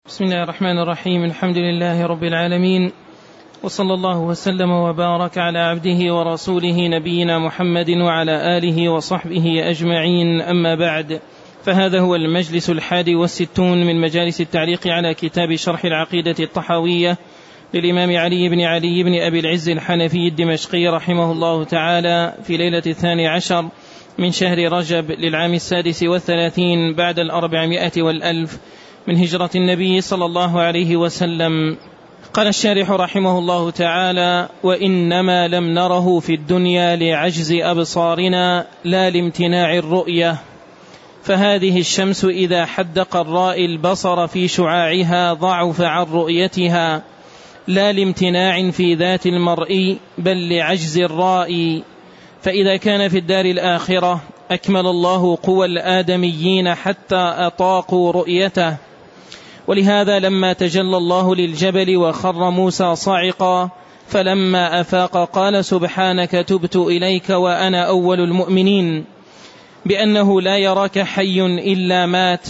بسم الله الرحمن الرحيم. الحمد لله رب العالمين، وصلى الله وسلم وبارك على عبده ورسوله نبينا محمد وعلى آله وصحبه أجمعين، أما بعد، فهذا هو المجلس 61 من مجالس التعليق على كتاب شرح العقيدة الطحاوية للإمام علي بن أبي العز الحنفي الدمشقي رحمه الله تعالى في ليلة 12 من شهر رجب للعام 36 بعد 400 والألف من هجرة النبي صلى الله عليه وسلم. قال الشارح رحمه الله تعالى: وإنما لم نره في الدنيا لعجز أبصارنا لا لامتناع الرؤية، فهذه الشمس إذا حدق الرائي البصر في شعاعها ضعف عن رؤيتها، لا لامتناع في ذات المرئي بل لعجز الرائي. فإذا كان في الدار الآخرة أكمل الله قوى الآدميين حتى أطاقوا رؤيته، ولهذا لما تجلى الله للجبل وخر موسى صاعقا فلما أفاق قال: سبحانك تبت إليك وأنا أول المؤمنين، بأنه لا يراك حي إلا مات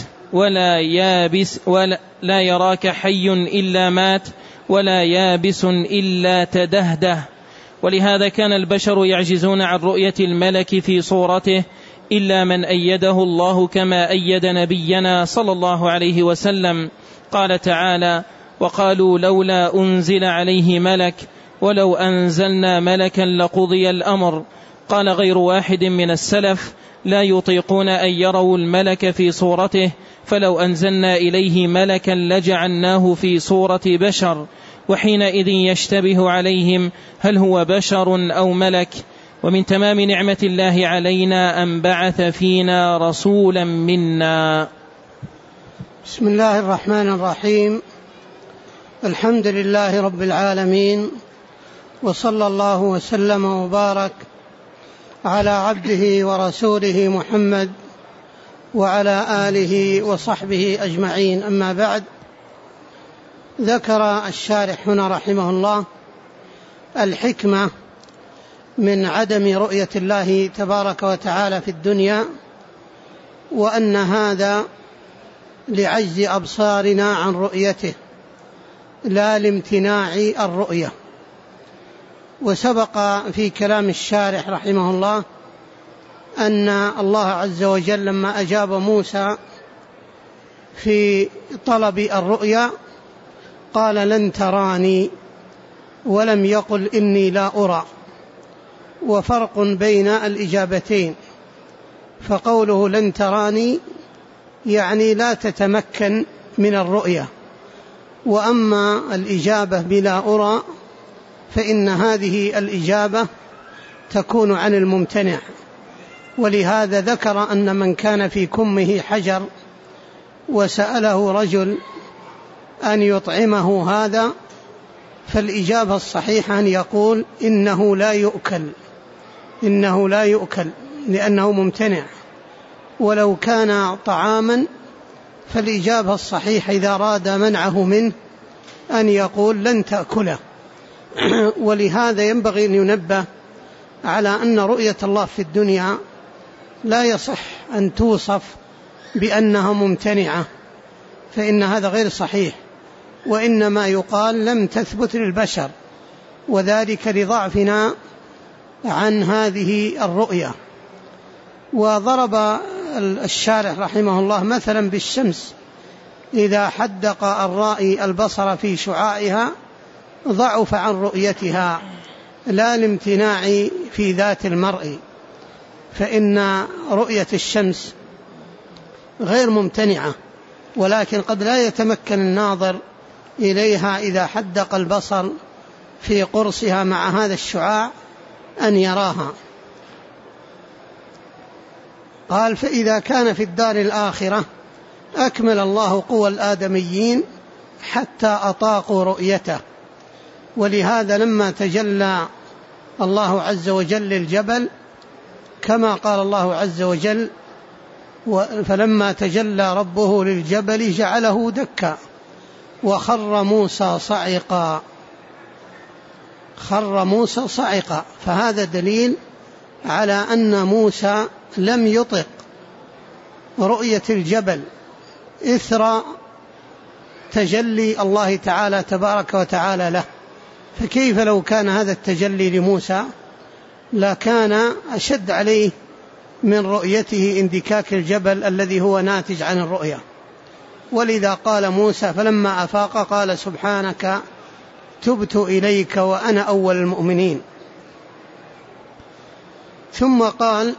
ولا يابس إلا تدهده. ولهذا كان البشر يعجزون عن رؤية الملك في صورته إلا من أيده الله كما أيد نبينا صلى الله عليه وسلم. قال تعالى: وقالوا لولا أنزل عليه ملك ولو أنزلنا ملكا لقضي الأمر. قال غير واحد من السلف: لا يطيقون أن يروا الملك في صورته، فلو أنزلنا إليه ملكا لجعلناه في صورة بشر، وحينئذ يشتبه عليهم هل هو بشر أو ملك. ومن تمام نعمة الله علينا أن بعث فينا رسولا منا. بسم الله الرحمن الرحيم. الحمد لله رب العالمين، وصلى الله وسلم وبارك على عبده ورسوله محمد وعلى آله وصحبه أجمعين، أما بعد. ذكر الشارح هنا رحمه الله الحكمة من عدم رؤية الله تبارك وتعالى في الدنيا، وأن هذا لعجز أبصارنا عن رؤيته لا لامتناع الرؤية. وسبق في كلام الشارح رحمه الله أن الله عز وجل لما أجاب موسى في طلب الرؤيا قال: لن تراني، ولم يقل إني لا أرى. وفرق بين الإجابتين، فقوله لن تراني يعني لا تتمكن من الرؤية، وأما الإجابة بلا أرى فإن هذه الإجابة تكون عن الممتنع. ولهذا ذكر أن من كان في كمه حجر وسأله رجل أن يطعمه هذا، فالإجابة الصحيحة أن يقول إنه لا يؤكل لأنه ممتنع. ولو كان طعاما فالإجابة الصحيحة إذا أراد منعه منه أن يقول لن تأكله. ولهذا ينبغي أن ينبه على أن رؤية الله في الدنيا لا يصح أن توصف بأنها ممتنعة، فإن هذا غير صحيح، وإنما يقال لم تثبت للبشر، وذلك لضعفنا عن هذه الرؤية. وضرب الشارح رحمه الله مثلا بالشمس إذا حدق الرائي البصر في شعاعها ضعف عن رؤيتها لا لامتناع في ذات المرء، فإن رؤية الشمس غير ممتنعة، ولكن قد لا يتمكن الناظر إليها إذا حدق البصر في قرصها مع هذا الشعاع أن يراها. قال: فإذا كان في الدار الآخرة أكمل الله قوى الآدميين حتى أطاقوا رؤيته. ولهذا لما تجلى الله عز وجل للجبل كما قال الله عز وجل: فلما تجلى ربه للجبل جعله دكا وخر موسى صعقا. فهذا دليل على أن موسى لم يطق رؤية الجبل إثر تجلي الله تعالى تبارك وتعالى له، فكيف لو كان هذا التجلي لموسى لكان أشد عليه من رؤيته اندكاك الجبل الذي هو ناتج عن الرؤية. ولذا قال موسى فلما أفاق قال سبحانك تبت إليك وأنا أول المؤمنين. ثم قال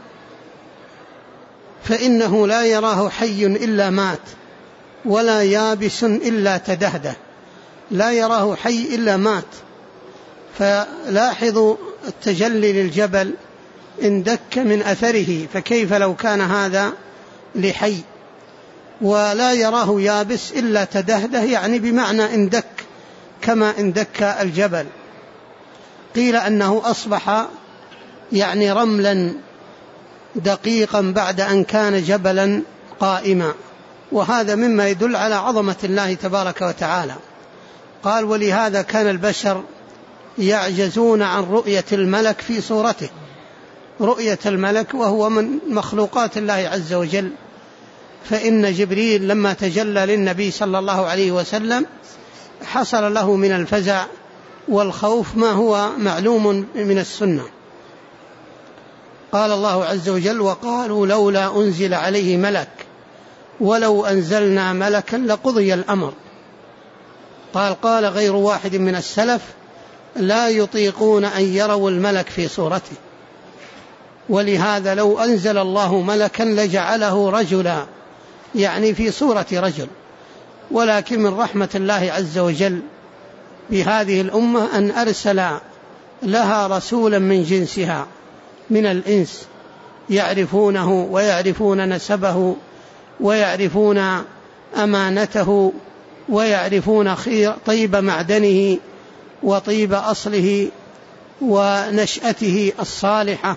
فإنه لا يراه حي إلا مات ولا يابس إلا تدهده، لا يراه حي إلا مات. فلاحظوا التجلي للجبل اندك من أثره، فكيف لو كان هذا لحي؟ ولا يراه يابس إلا تدهده، يعني بمعنى اندك كما اندك الجبل. قيل أنه أصبح يعني رملا دقيقا بعد أن كان جبلا قائما، وهذا مما يدل على عظمة الله تبارك وتعالى. قال ولهذا كان البشر يعجزون عن رؤية الملك في صورته، رؤية الملك وهو من مخلوقات الله عز وجل. فإن جبريل لما تجلى للنبي صلى الله عليه وسلم حصل له من الفزع والخوف ما هو معلوم من السنة. قال الله عز وجل وقالوا لولا أنزل عليه ملك ولو أنزلنا ملكا لقضي الأمر. قال غير واحد من السلف لا يطيقون أن يروا الملك في صورته، ولهذا لو أنزل الله ملكا لجعله رجلا، يعني في صورة رجل. ولكن من رحمة الله عز وجل بهذه الأمة أن أرسل لها رسولا من جنسها من الإنس يعرفونه ويعرفون نسبه ويعرفون أمانته ويعرفون طيب معدنه وطيب أصله ونشأته الصالحة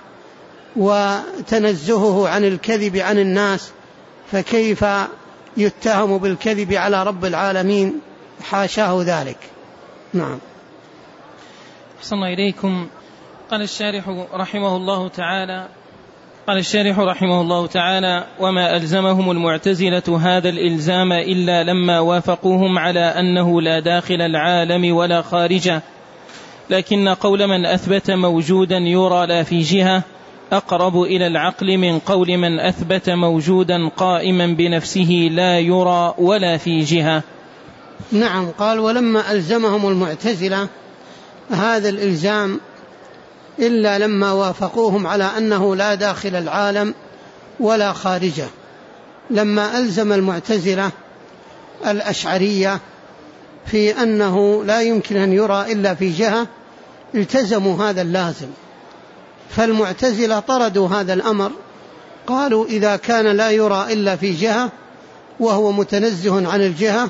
وتنزهه عن الكذب عن الناس، فكيف يتهم بالكذب على رب العالمين؟ حاشاه ذلك. نعم. أحسن الله إليكم. قال الشارح رحمه الله تعالى وما ألزمهم المعتزلة هذا الإلزام إلا لما وافقوهم على أنه لا داخل العالم ولا خارجه، لكن قول من أثبت موجودا يرى لا في جهة أقرب إلى العقل من قول من أثبت موجودا قائما بنفسه لا يرى ولا في جهة. نعم. قال ولما ألزمهم المعتزلة هذا الإلزام إلا لما وافقوهم على أنه لا داخل العالم ولا خارجه. لما ألزم المعتزلة الأشعرية في أنه لا يمكن أن يرى إلا في جهة التزموا هذا اللازم، فالمعتزلة طردوا هذا الأمر، قالوا إذا كان لا يرى إلا في جهة وهو متنزه عن الجهة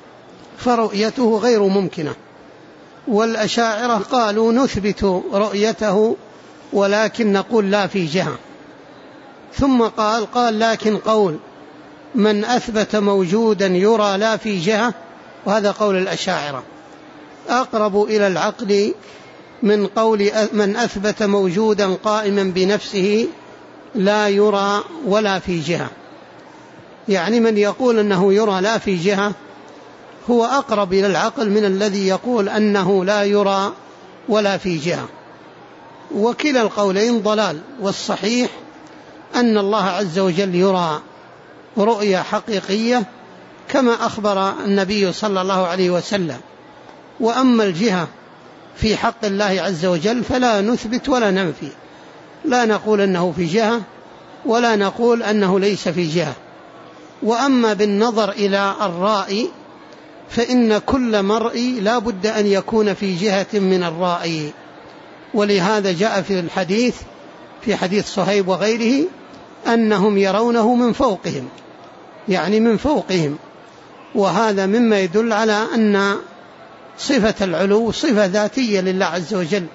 فرؤيته غير ممكنة. والأشاعرة قالوا نثبت رؤيته ولكن نقول لا في جهة. ثم قال لكن قول من أثبت موجودا يرى لا في جهة، وهذا قول الأشاعرة، أقرب إلى العقل من قول من أثبت موجودا قائما بنفسه لا يرى ولا في جهة. يعني من يقول أنه يرى لا في جهة هو أقرب إلى العقل من الذي يقول أنه لا يرى ولا في جهة. وكلا القولين ضلال، والصحيح أن الله عز وجل يرى رؤية حقيقية كما أخبر النبي صلى الله عليه وسلم. وأما الجهة في حق الله عز وجل فلا نثبت ولا ننفي، لا نقول أنه في جهة ولا نقول أنه ليس في جهة. وأما بالنظر إلى الرائي فإن كل مرئي لا بد أن يكون في جهة من الرائي، ولهذا جاء في الحديث في حديث صهيب وغيره أنهم يرونه من فوقهم، يعني من فوقهم. وهذا مما يدل على أن صفة العلو صفة ذاتية لله عز وجل،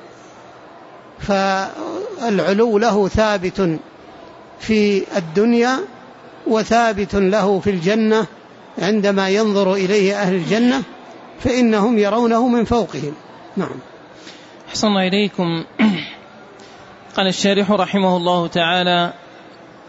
فالعلو له ثابت في الدنيا وثابت له في الجنة عندما ينظر إليه أهل الجنة فإنهم يرونه من فوقهم. نعم. أحسن الله إليكم. قال الشارح رحمه الله تعالى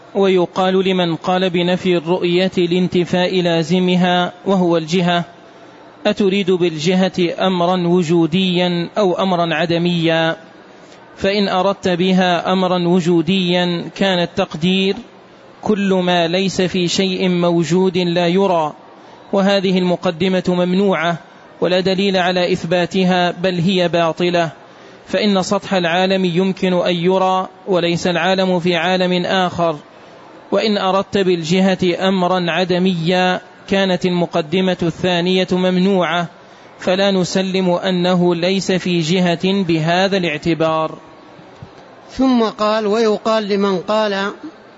ويقال لمن قال بنفي الرؤية لانتفاء لازمها وهو الجهة أتريد بالجهة أمرا وجوديا أو أمرا عدميا؟ فإن أردت بها أمرا وجوديا كان التقدير كل ما ليس في شيء موجود لا يرى، وهذه المقدمة ممنوعة ولا دليل على إثباتها بل هي باطلة، فإن سطح العالم يمكن أن يرى وليس العالم في عالم آخر. وإن أردت بالجهة أمرا عدميا كانت المقدمة الثانية ممنوعة، فلا نسلم أنه ليس في جهة بهذا الاعتبار. ثم قال: ويقال لمن قال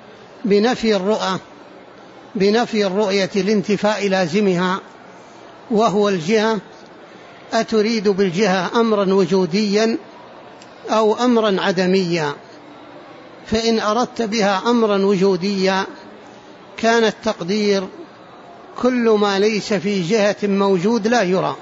بنفي الرؤية لانتفاء لازمها وهو الجهة: أتريد بالجهة أمرا وجوديا أو أمرا عدميا؟ فإن أردت بها أمرا وجوديا كان التقدير كل ما ليس في جهة موجود لا يرى.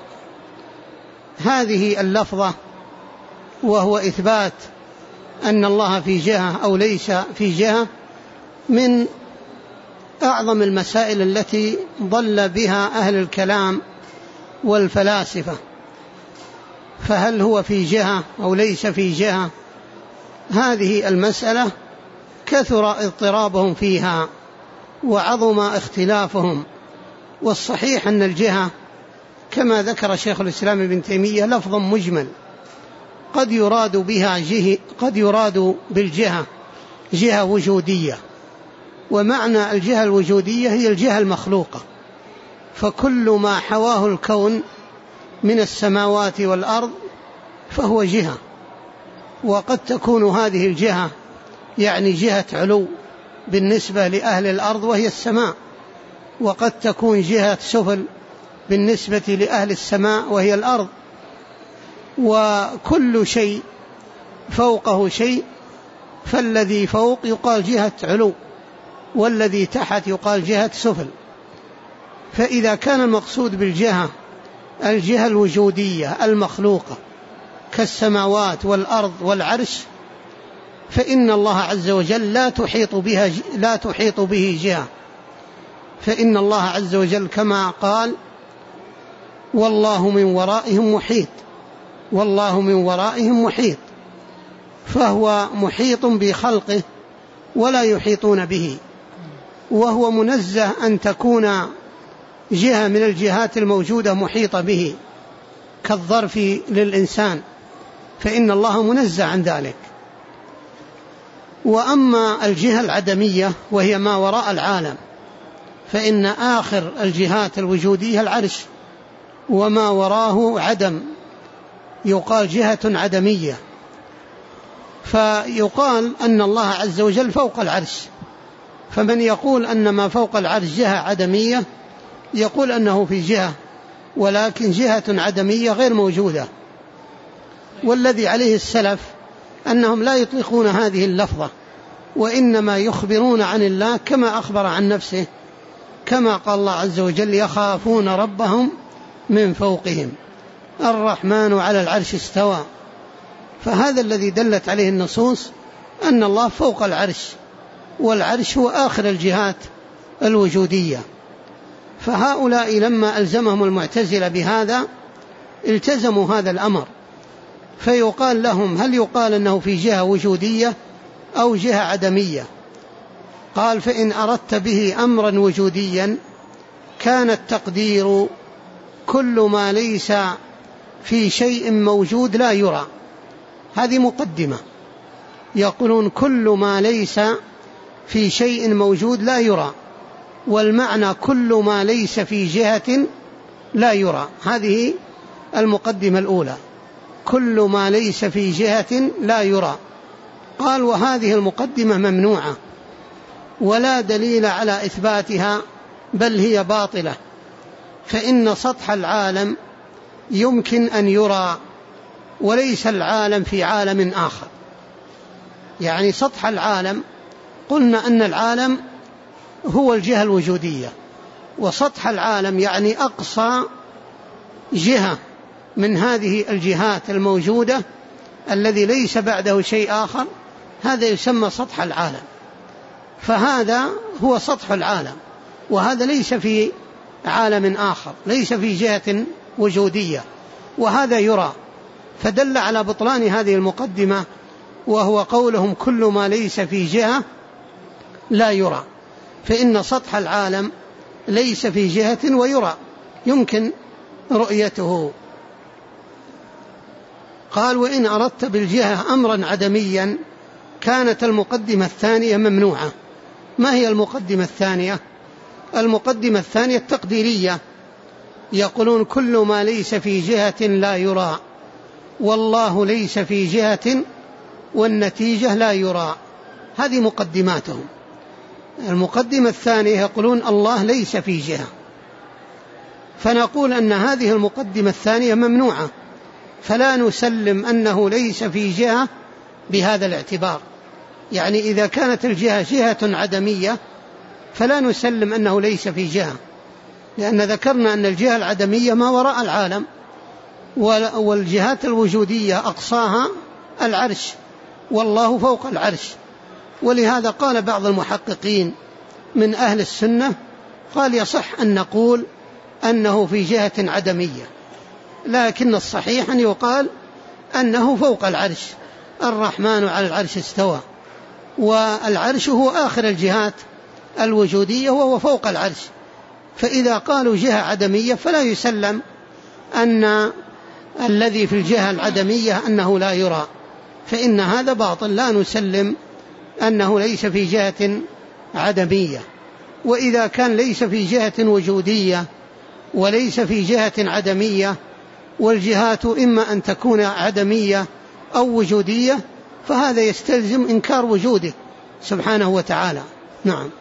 هذه اللفظة وهو إثبات أن الله في جهة أو ليس في جهة من أعظم المسائل التي ضل بها أهل الكلام والفلاسفة. فهل هو في جهة أو ليس في جهة؟ هذه المسألة كثر اضطرابهم فيها وعظم اختلافهم. والصحيح أن الجهة كما ذكر شيخ الإسلام ابن تيمية لفظ مجمل، قد يراد بالجهة جهة وجودية، ومعنى الجهة الوجودية هي الجهة المخلوقة، فكل ما حواه الكون من السماوات والأرض فهو جهة. وقد تكون هذه الجهة يعني جهة علو بالنسبة لأهل الأرض وهي السماء، وقد تكون جهة سفل بالنسبة لأهل السماء وهي الأرض، وكل شيء فوقه شيء، فالذي فوق يقال جهة علو والذي تحت يقال جهة سفل. فإذا كان المقصود بالجهة الجهة الوجودية المخلوقة كالسماوات والأرض والعرش، فإن الله عز وجل لا تحيط به جهة، فإن الله عز وجل كما قال: والله من ورائهم محيط، والله من ورائهم محيط، فهو محيط بخلقه ولا يحيطون به، وهو منزه أن تكون جهة من الجهات الموجودة محيطة به كالظرف للإنسان، فإن الله منزه عن ذلك. وأما الجهة العدمية وهي ما وراء العالم، فإن آخر الجهات الوجودية العرش، وما وراه عدم يقال جهة عدمية. فيقال أن الله عز وجل فوق العرش، فمن يقول أن ما فوق العرش جهة عدمية يقول أنه في جهة، ولكن جهة عدمية غير موجودة. والذي عليه السلف أنهم لا يطلقون هذه اللفظة، وإنما يخبرون عن الله كما أخبر عن نفسه، كما قال الله عز وجل: يخافون ربهم من فوقهم، الرحمن على العرش استوى. فهذا الذي دلت عليه النصوص أن الله فوق العرش، والعرش هو آخر الجهات الوجودية. فهؤلاء لما ألزمهم المعتزلة بهذا التزموا هذا الأمر، فيقال لهم: هل يقال أنه في جهة وجودية أو جهة عدمية؟ قال: فإن أردت به أمرا وجوديا كان التقدير كل ما ليس في شيء موجود لا يرى. هذه مقدمة، يقولون كل ما ليس في شيء موجود لا يرى، والمعنى كل ما ليس في جهة لا يرى. هذه المقدمة الأولى، كل ما ليس في جهة لا يرى. قال: وهذه المقدمة ممنوعة ولا دليل على إثباتها بل هي باطلة، فإن سطح العالم يمكن أن يرى وليس العالم في عالم آخر. يعني سطح العالم قلنا أن العالم هو الجهة الوجودية، وسطح العالم يعني أقصى جهة من هذه الجهات الموجودة الذي ليس بعده شيء آخر، هذا يسمى سطح العالم. فهذا هو سطح العالم، وهذا ليس في عالم آخر، ليس في جهة وجودية، وهذا يرى، فدل على بطلان هذه المقدمة، وهو قولهم كل ما ليس في جهة لا يرى، فإن سطح العالم ليس في جهة ويرى يمكن رؤيته. قال وإن أردت بالجهة أمرا عدميا كانت المقدمة الثانية ممنوعة. ما هي المقدمة الثانية؟ المقدمة الثانية التقديرية، يقولون كل ما ليس في جهة لا يرى، والله ليس في جهة والنتيجة لا يرى، هذه مقدماتهم. المقدمة الثانية يقولون الله ليس في جهة، فنقول أن هذه المقدمة الثانية ممنوعة، فلا نسلم أنه ليس في جهة بهذا الاعتبار. يعني إذا كانت الجهة جهة عدمية فلا نسلم أنه ليس في جهة، لأن ذكرنا أن الجهة العدمية ما وراء العالم، والجهات الوجودية أقصاها العرش، والله فوق العرش. ولهذا قال بعض المحققين من أهل السنة قال يصح أن نقول أنه في جهة عدمية، لكن الصحيح أن يقال أنه فوق العرش، الرحمن على العرش استوى، والعرش هو آخر الجهات الوجودية وهو فوق العرش. فإذا قالوا جهة عدمية فلا يسلم أن الذي في الجهة العدمية أنه لا يرى، فإن هذا باطل، لا نسلم أنه ليس في جهة عدمية. وإذا كان ليس في جهة وجودية وليس في جهة عدمية، والجهات إما أن تكون عدمية أو وجودية، فهذا يستلزم إنكار وجوده سبحانه وتعالى. نعم.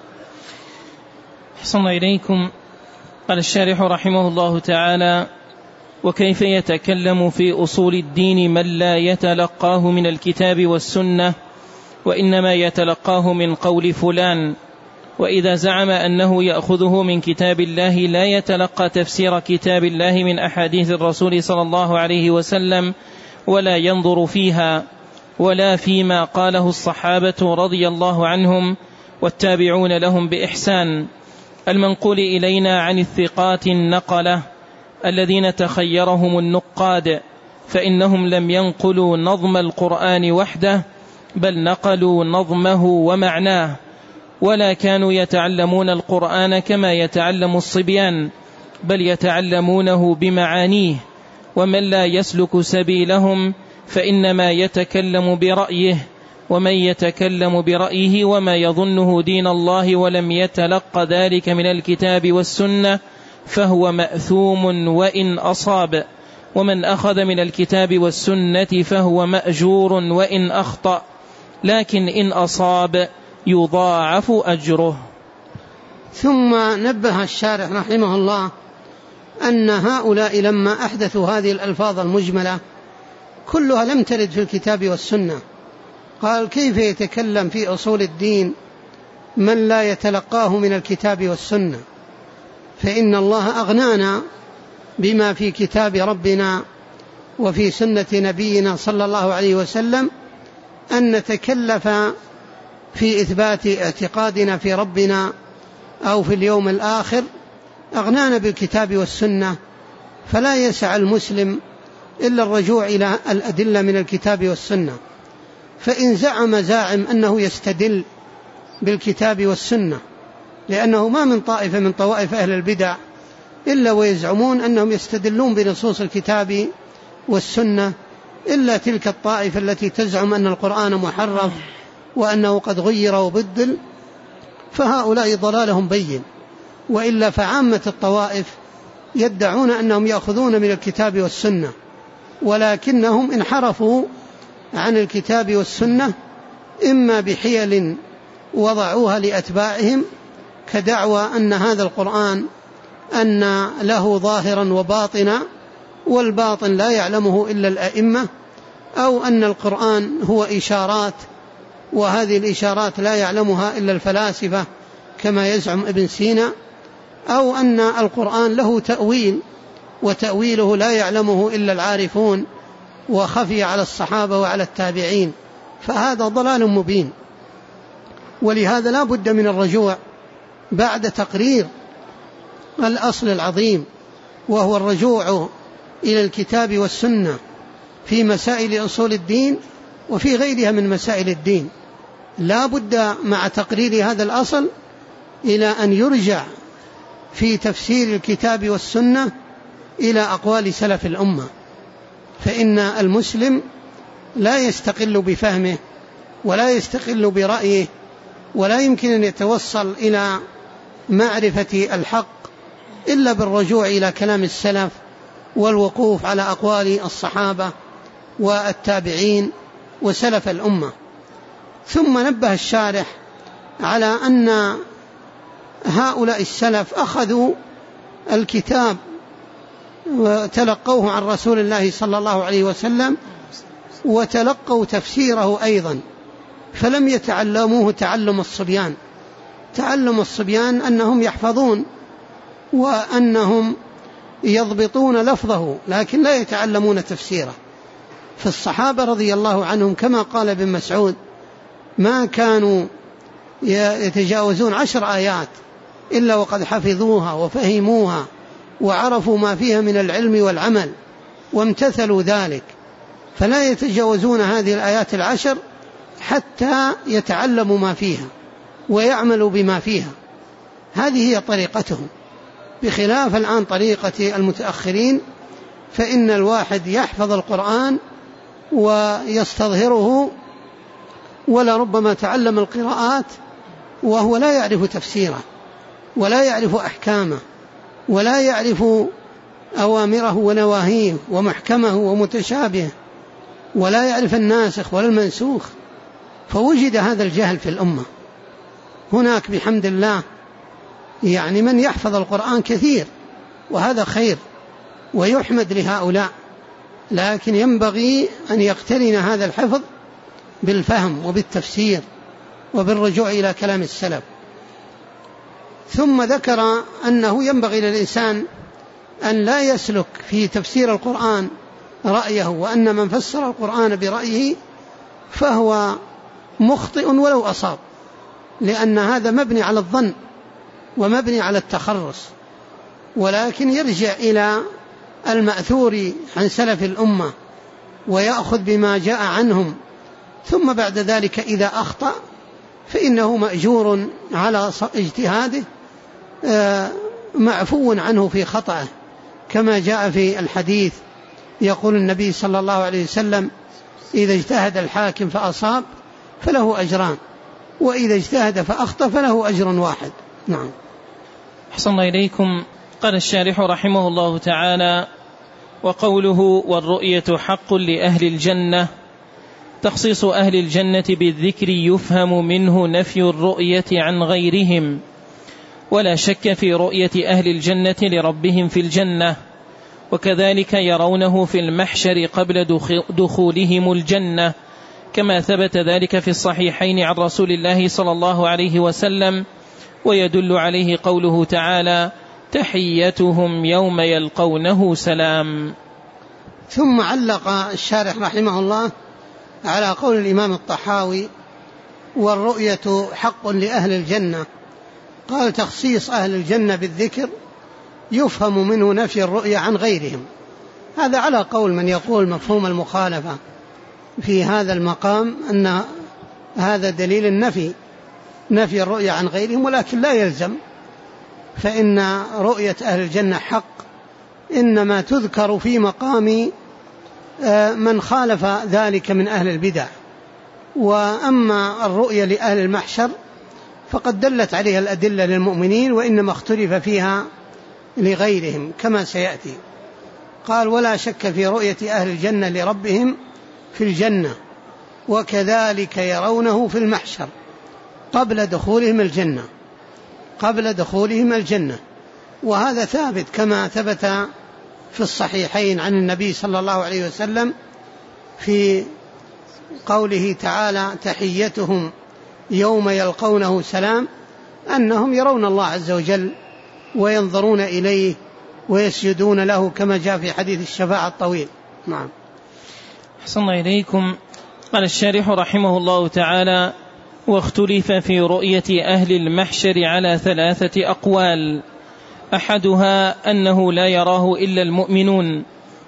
أحسن إليكم. قال الشارح رحمه الله تعالى: وكيف يتكلم في أصول الدين من لا يتلقاه من الكتاب والسنة، وإنما يتلقاه من قول فلان؟ وإذا زعم أنه يأخذه من كتاب الله لا يتلقى تفسير كتاب الله من أحاديث الرسول صلى الله عليه وسلم، ولا ينظر فيها ولا فيما قاله الصحابة رضي الله عنهم والتابعون لهم بإحسان المنقول إلينا عن الثقات النقلة الذين تخيرهم النقاد، فإنهم لم ينقلوا نظم القرآن وحده، بل نقلوا نظمه ومعناه، ولا كانوا يتعلمون القرآن كما يتعلم الصبيان، بل يتعلمونه بمعانيه. ومن لا يسلك سبيلهم فإنما يتكلم برأيه، ومن يتكلم برأيه وما يظنه دين الله ولم يتلق ذلك من الكتاب والسنة فهو مأثوم وإن أصاب، ومن أخذ من الكتاب والسنة فهو مأجور وإن أخطأ، لكن إن أصاب يضاعف أجره. ثم نبه الشارح رحمه الله أن هؤلاء لما أحدثوا هذه الألفاظ المجملة كلها لم ترد في الكتاب والسنة. قال كيف يتكلم في أصول الدين من لا يتلقاه من الكتاب والسنة؟ فإن الله أغنانا بما في كتاب ربنا وفي سنة نبينا صلى الله عليه وسلم أن نتكلف في إثبات اعتقادنا في ربنا أو في اليوم الآخر، أغنانا بالكتاب والسنة، فلا يسع المسلم إلا الرجوع إلى الأدلة من الكتاب والسنة. فإن زعم زاعم أنه يستدل بالكتاب والسنة، لأنه ما من طائفة من طوائف أهل البدع إلا ويزعمون أنهم يستدلون بنصوص الكتاب والسنة، إلا تلك الطائفة التي تزعم أن القرآن محرف وأنه قد غير وبدل، فهؤلاء ضلالهم بين. وإلا فعامة الطوائف يدعون أنهم يأخذون من الكتاب والسنة، ولكنهم انحرفوا عن الكتاب والسنة إما بحيل وضعوها لأتباعهم، كدعوى أن هذا القرآن أن له ظاهرا وباطنا والباطن لا يعلمه إلا الأئمة، أو أن القرآن هو إشارات وهذه الإشارات لا يعلمها إلا الفلاسفة كما يزعم ابن سينا، أو أن القرآن له تأويل وتأويله لا يعلمه إلا العارفون وخفي على الصحابة وعلى التابعين، فهذا ضلال مبين. ولهذا لا بد من الرجوع بعد تقرير الأصل العظيم، وهو الرجوع إلى الكتاب والسنة في مسائل أصول الدين وفي غيرها من مسائل الدين، لا بد مع تقرير هذا الأصل إلى أن يرجع في تفسير الكتاب والسنة إلى أقوال سلف الأمة، فإن المسلم لا يستقل بفهمه ولا يستقل برأيه، ولا يمكن أن يتوصل إلى معرفة الحق إلا بالرجوع إلى كلام السلف والوقوف على أقوال الصحابة والتابعين وسلف الأمة. ثم نبه الشارح على أن هؤلاء السلف أخذوا الكتاب وتلقوه عن رسول الله صلى الله عليه وسلم وتلقوا تفسيره أيضا، فلم يتعلموه تعلم الصبيان. تعلم الصبيان أنهم يحفظون وأنهم يضبطون لفظه لكن لا يتعلمون تفسيره. فالصحابة رضي الله عنهم كما قال ابن مسعود ما كانوا يتجاوزون 10 آيات إلا وقد حفظوها وفهموها وعرفوا ما فيها من العلم والعمل وامتثلوا ذلك، فلا يتجاوزون هذه الآيات 10 حتى يتعلموا ما فيها ويعملوا بما فيها. هذه هي طريقتهم، بخلاف الآن طريقة المتأخرين، فإن الواحد يحفظ القرآن ويستظهره ولربما تعلم القراءات وهو لا يعرف تفسيره ولا يعرف أحكامه ولا يعرف أوامره ونواهيه ومحكمه ومتشابهه ولا يعرف الناسخ ولا المنسوخ، فوجد هذا الجهل في الأمة. هناك بحمد الله يعني من يحفظ القرآن كثير وهذا خير ويحمد لهؤلاء، لكن ينبغي أن يقترن هذا الحفظ بالفهم وبالتفسير وبالرجوع إلى كلام السلف. ثم ذكر أنه ينبغي للإنسان أن لا يسلك في تفسير القرآن رأيه، وأن من فسر القرآن برأيه فهو مخطئ ولو أصاب، لأن هذا مبني على الظن ومبني على التخرص، ولكن يرجع إلى المأثور عن سلف الأمة ويأخذ بما جاء عنهم، ثم بعد ذلك إذا أخطأ فإنه مأجور على اجتهاده معفو عنه في خطأه، كما جاء في الحديث يقول النبي صلى الله عليه وسلم إذا اجتهد الحاكم فأصاب فله أجران، وإذا اجتهد فأخطأ فله أجر واحد. نعم. أحسن الله إليكم. قال الشارح رحمه الله تعالى: وقوله والرؤية حق لأهل الجنة، تخصيص أهل الجنة بالذكر يفهم منه نفي الرؤية عن غيرهم، ولا شك في رؤية أهل الجنة لربهم في الجنة، وكذلك يرونه في المحشر قبل دخولهم الجنة، كما ثبت ذلك في الصحيحين عن رسول الله صلى الله عليه وسلم، ويدل عليه قوله تعالى: تحيتهم يوم يلقونه سلام. ثم علق الشارح رحمه الله على قول الإمام الطحاوي: والرؤية حق لأهل الجنة، قال: تخصيص أهل الجنة بالذكر يفهم منه نفي الرؤية عن غيرهم. هذا على قول من يقول مفهوم المخالفة في هذا المقام، أن هذا دليل نفي الرؤية عن غيرهم، ولكن لا يلزم، فإن رؤية أهل الجنة حق إنما تذكر في مقام من خالف ذلك من أهل البدع، وأما الرؤية لأهل المحشر فقد دلت عليها الأدلة للمؤمنين، وإنما اختلف فيها لغيرهم كما سيأتي. قال: ولا شك في رؤية أهل الجنة لربهم في الجنة، وكذلك يرونه في المحشر قبل دخولهم الجنة، وهذا ثابت كما ثبت في الصحيحين عن النبي صلى الله عليه وسلم في قوله تعالى: تحيتهم يوم يلقونه سلام، أنهم يرون الله عز وجل وينظرون إليه ويسجدون له، كما جاء في حديث الشفاعة الطويل. نعم. أحسن الله إليكم. قال الشارح رحمه الله تعالى: واختلف في رؤية أهل المحشر على 3 أقوال، أحدها أنه لا يراه إلا المؤمنون،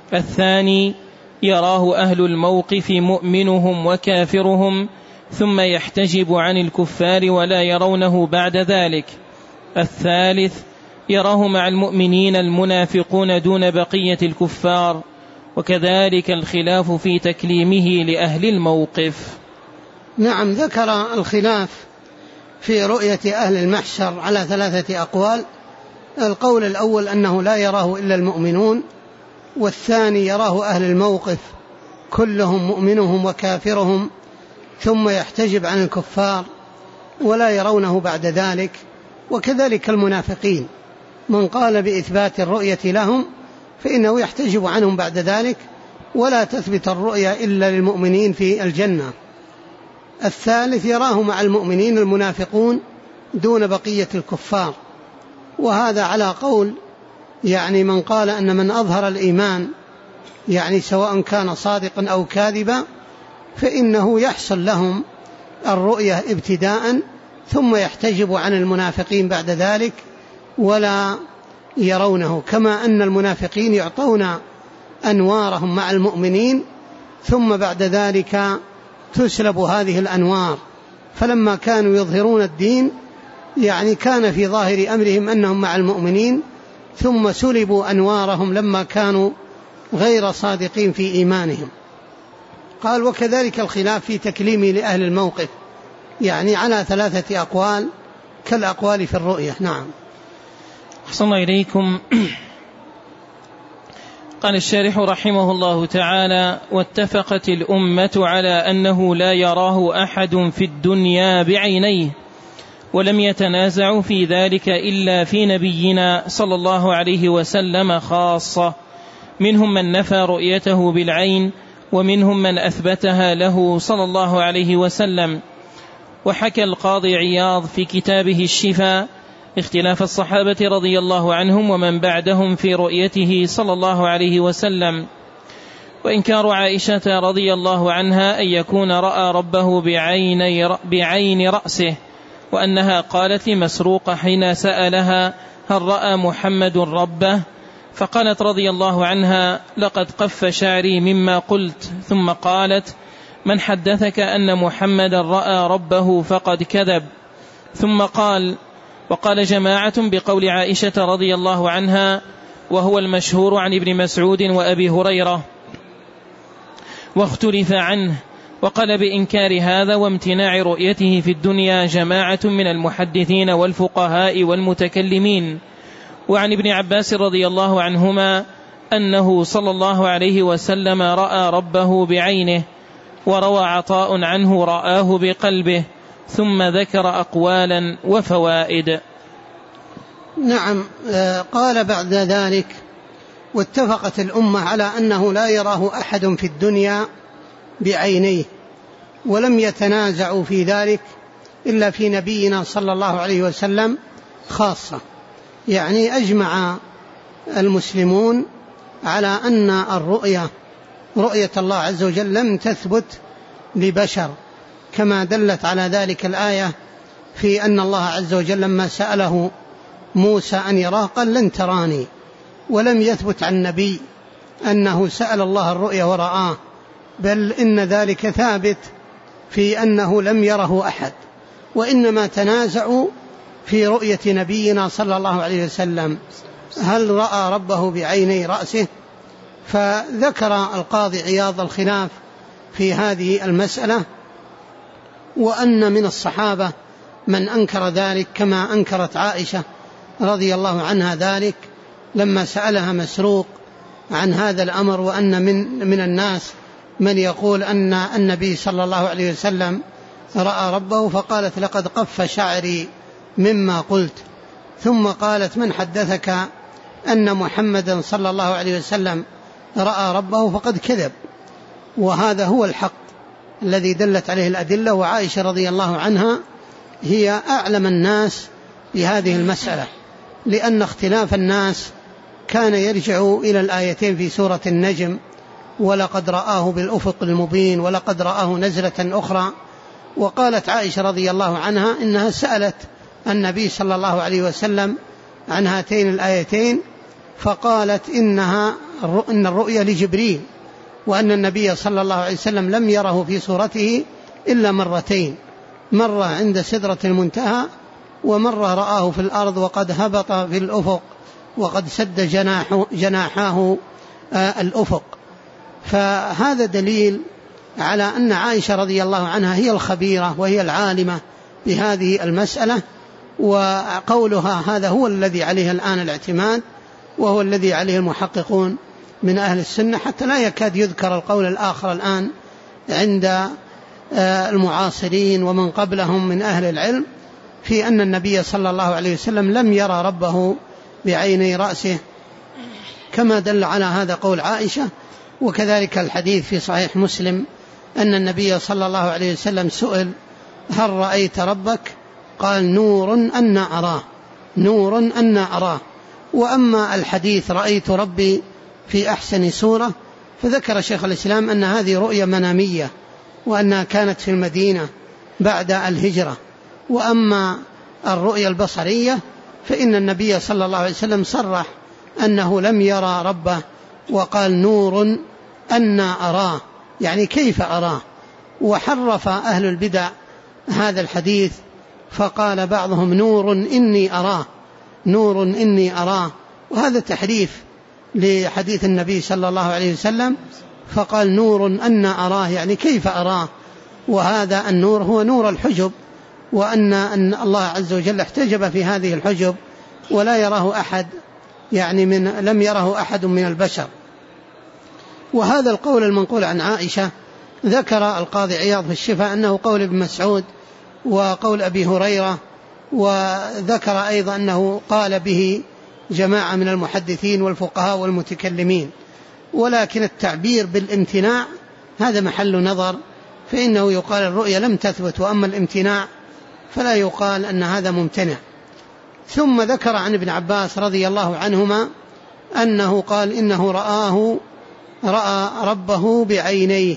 الثاني يراه أهل الموقف مؤمنهم وكافرهم ثم يحتجب عن الكفار ولا يرونه بعد ذلك. الثالث يراه مع المؤمنين المنافقون دون بقية الكفار، وكذلك الخلاف في تكليمه لأهل الموقف. نعم، ذكر الخلاف في رؤية أهل المحشر على 3 أقوال. القول الأول أنه لا يراه إلا المؤمنون، والثاني يراه أهل الموقف كلهم مؤمنهم وكافرهم ثم يحتجب عن الكفار ولا يرونه بعد ذلك، وكذلك المنافقين من قال بإثبات الرؤية لهم فإنه يحتجب عنهم بعد ذلك ولا تثبت الرؤية إلا للمؤمنين في الجنة. الثالث يراه مع المؤمنين المنافقون دون بقية الكفار، وهذا على قول يعني من قال أن من أظهر الإيمان يعني سواء كان صادقا أو كاذبا فإنه يحصل لهم الرؤية ابتداء ثم يحتجب عن المنافقين بعد ذلك ولا يرونه، كما أن المنافقين يعطون أنوارهم مع المؤمنين ثم بعد ذلك تسلب هذه الأنوار. فلما كانوا يظهرون الدين يعني كان في ظاهر أمرهم أنهم مع المؤمنين ثم سلبوا أنوارهم لما كانوا غير صادقين في إيمانهم. قال وكذلك الخلاف في تكليم لأهل الموقف، يعني على 3 أقوال كالأقوال في الرؤية. نعم. أحسن الله إليكم. قال الشارح رحمه الله تعالى: واتفقت الأمة على أنه لا يراه أحد في الدنيا بعينيه، ولم يتنازعوا في ذلك إلا في نبينا صلى الله عليه وسلم خاصة، منهم من نفى رؤيته بالعين ومنهم من أثبتها له صلى الله عليه وسلم. وحكى القاضي عياض في كتابه الشفاء اختلاف الصحابة رضي الله عنهم ومن بعدهم في رؤيته صلى الله عليه وسلم، وإنكار عائشة رضي الله عنها أن يكون رأى ربه بعين رأسه، وأنها قالت لمسروق حين سألها هل رأى محمد ربه، فقالت رضي الله عنها لقد قف شعري مما قلت، ثم قالت من حدثك أن محمد رأى ربه فقد كذب. ثم قال: وقال جماعة بقول عائشة رضي الله عنها وهو المشهور عن ابن مسعود وأبي هريرة، واختلف عنه، وقال بإنكار هذا وامتناع رؤيته في الدنيا جماعة من المحدثين والفقهاء والمتكلمين. وعن ابن عباس رضي الله عنهما أنه صلى الله عليه وسلم رأى ربه بعينه، وروى عطاء عنه رآه بقلبه، ثم ذكر أقوالا وفوائد. نعم. قال بعد ذلك: واتفقت الأمة على أنه لا يراه أحد في الدنيا بعينيه، ولم يتنازعوا في ذلك إلا في نبينا صلى الله عليه وسلم خاصة، يعني أجمع المسلمون على أن رؤية الله عز وجل لم تثبت لبشر، كما دلت على ذلك الآية في أن الله عز وجل لما سأله موسى أن يراه قال لن تراني، ولم يثبت عن النبي أنه سأل الله الرؤيا ورآه، بل إن ذلك ثابت في أنه لم يره أحد، وإنما تنازعوا في رؤية نبينا صلى الله عليه وسلم هل رأى ربه بعيني رأسه. فذكر القاضي عياض الخلاف في هذه المسألة، وأن من الصحابة من أنكر ذلك كما أنكرت عائشة رضي الله عنها ذلك لما سألها مسروق عن هذا الأمر، وأن من الناس من يقول أن النبي صلى الله عليه وسلم رأى ربه، فقالت لقد قف شعري مما قلت، ثم قالت من حدثك أن محمدا صلى الله عليه وسلم رأى ربه فقد كذب. وهذا هو الحق الذي دلت عليه الأدلة، وعائشة رضي الله عنها هي أعلم الناس بهذه المسألة، لأن اختلاف الناس كان يرجع إلى الآيتين في سورة النجم: ولقد رآه بالأفق المبين ولقد رآه نزلة أخرى. وقالت عائشة رضي الله عنها إنها سألت النبي صلى الله عليه وسلم عن هاتين الآيتين، فقالت إنها أن الرؤيا لجبريل، وأن النبي صلى الله عليه وسلم لم يره في صورته إلا مرتين، مرة عند سدرة المنتهى، ومرة رآه في الأرض وقد هبط في الأفق وقد سد جناحاه الأفق. فهذا دليل على أن عائشة رضي الله عنها هي الخبيرة وهي العالمة بهذه المسألة، وقولها هذا هو الذي عليه الآن الاعتماد، وهو الذي عليه المحققون من أهل السنة، حتى لا يكاد يذكر القول الآخر الآن عند المعاصرين ومن قبلهم من أهل العلم في أن النبي صلى الله عليه وسلم لم يرى ربه بعيني رأسه، كما دل على هذا قول عائشة. وكذلك الحديث في صحيح مسلم أن النبي صلى الله عليه وسلم سئل: هل رأيت ربك؟ قال: نور أن أراه، نور أن أراه. وأما الحديث رأيت ربي في أحسن صورة، فذكر شيخ الإسلام أن هذه رؤية منامية، وأنها كانت في المدينة بعد الهجرة. وأما الرؤية البصرية فإن النبي صلى الله عليه وسلم صرح أنه لم يرى ربه، وقال: نور أن أراه، يعني كيف أراه. وحرف أهل البدع هذا الحديث، فقال بعضهم: نور إني أراه، نور إني أراه، وهذا تحريف لحديث النبي صلى الله عليه وسلم، فقال: نور أن أراه، يعني كيف أراه. وهذا النور هو نور الحجب، وأن الله عز وجل احتجب في هذه الحجب ولا يراه أحد، يعني لم يره أحد من البشر. وهذا القول المنقول عن عائشة ذكر القاضي عياض في الشفاء أنه قول ابن مسعود وقول أبي هريرة، وذكر أيضا أنه قال به جماعة من المحدثين والفقهاء والمتكلمين. ولكن التعبير بالامتناع هذا محل نظر، فإنه يقال الرؤيا لم تثبت، وأما الامتناع فلا يقال أن هذا ممتنع. ثم ذكر عن ابن عباس رضي الله عنهما أنه قال: إنه رأى ربه بعينيه.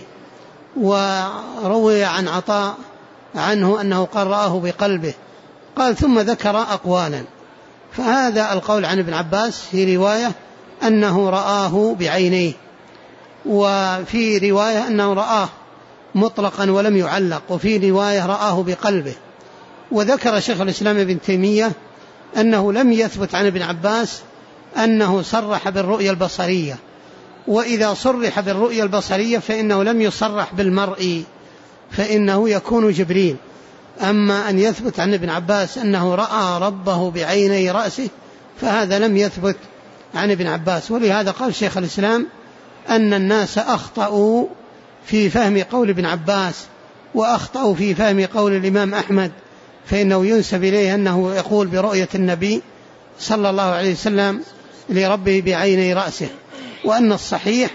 وروي عن عطاء عنه أنه قال: رآه بقلبه. قال: ثم ذكر أقوالا، فهذا القول عن ابن عباس في رواية أنه رآه بعينيه، وفي رواية أنه رآه مطلقا ولم يعلق، وفي رواية رآه بقلبه. وذكر شيخ الإسلام ابن تيمية أنه لم يثبت عن ابن عباس أنه صرح بالرؤية البصرية، وإذا صرح بالرؤية البصرية فإنه لم يصرح بالمرء، فإنه يكون جبريل. أما أن يثبت عن ابن عباس أنه رأى ربه بعيني رأسه فهذا لم يثبت عن ابن عباس. ولهذا قال شيخ الإسلام أن الناس أخطأوا في فهم قول ابن عباس، وأخطأوا في فهم قول الإمام أحمد، فإنه ينسب إليه أنه يقول برؤية النبي صلى الله عليه وسلم لربه بعيني رأسه. وأن الصحيح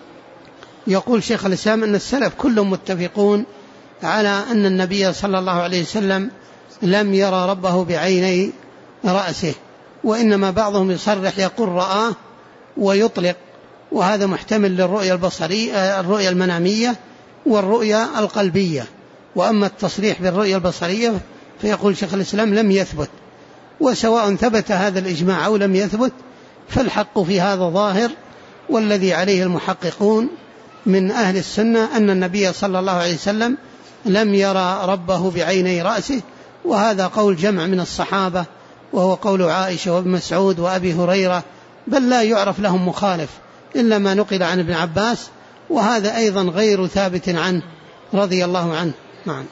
يقول شيخ الإسلام أن السلف كلهم متفقون على أن النبي صلى الله عليه وسلم لم يرى ربه بعيني رأسه، وإنما بعضهم يصرح يقول رآه ويطلق، وهذا محتمل للرؤية البصرية، الرؤية المنامية والرؤية القلبية. وأما التصريح بالرؤية البصرية فيقول شيخ الإسلام لم يثبت، وسواء ثبت هذا الإجماع أو لم يثبت فالحق في هذا ظاهر، والذي عليه المحققون من أهل السنة أن النبي صلى الله عليه وسلم لم يرى ربه بعيني رأسه. وهذا قول جمع من الصحابة، وهو قول عائشة وابن مسعود وأبي هريرة، بل لا يعرف لهم مخالف إلا ما نقل عن ابن عباس، وهذا أيضا غير ثابت عنه رضي الله عنه. نعم.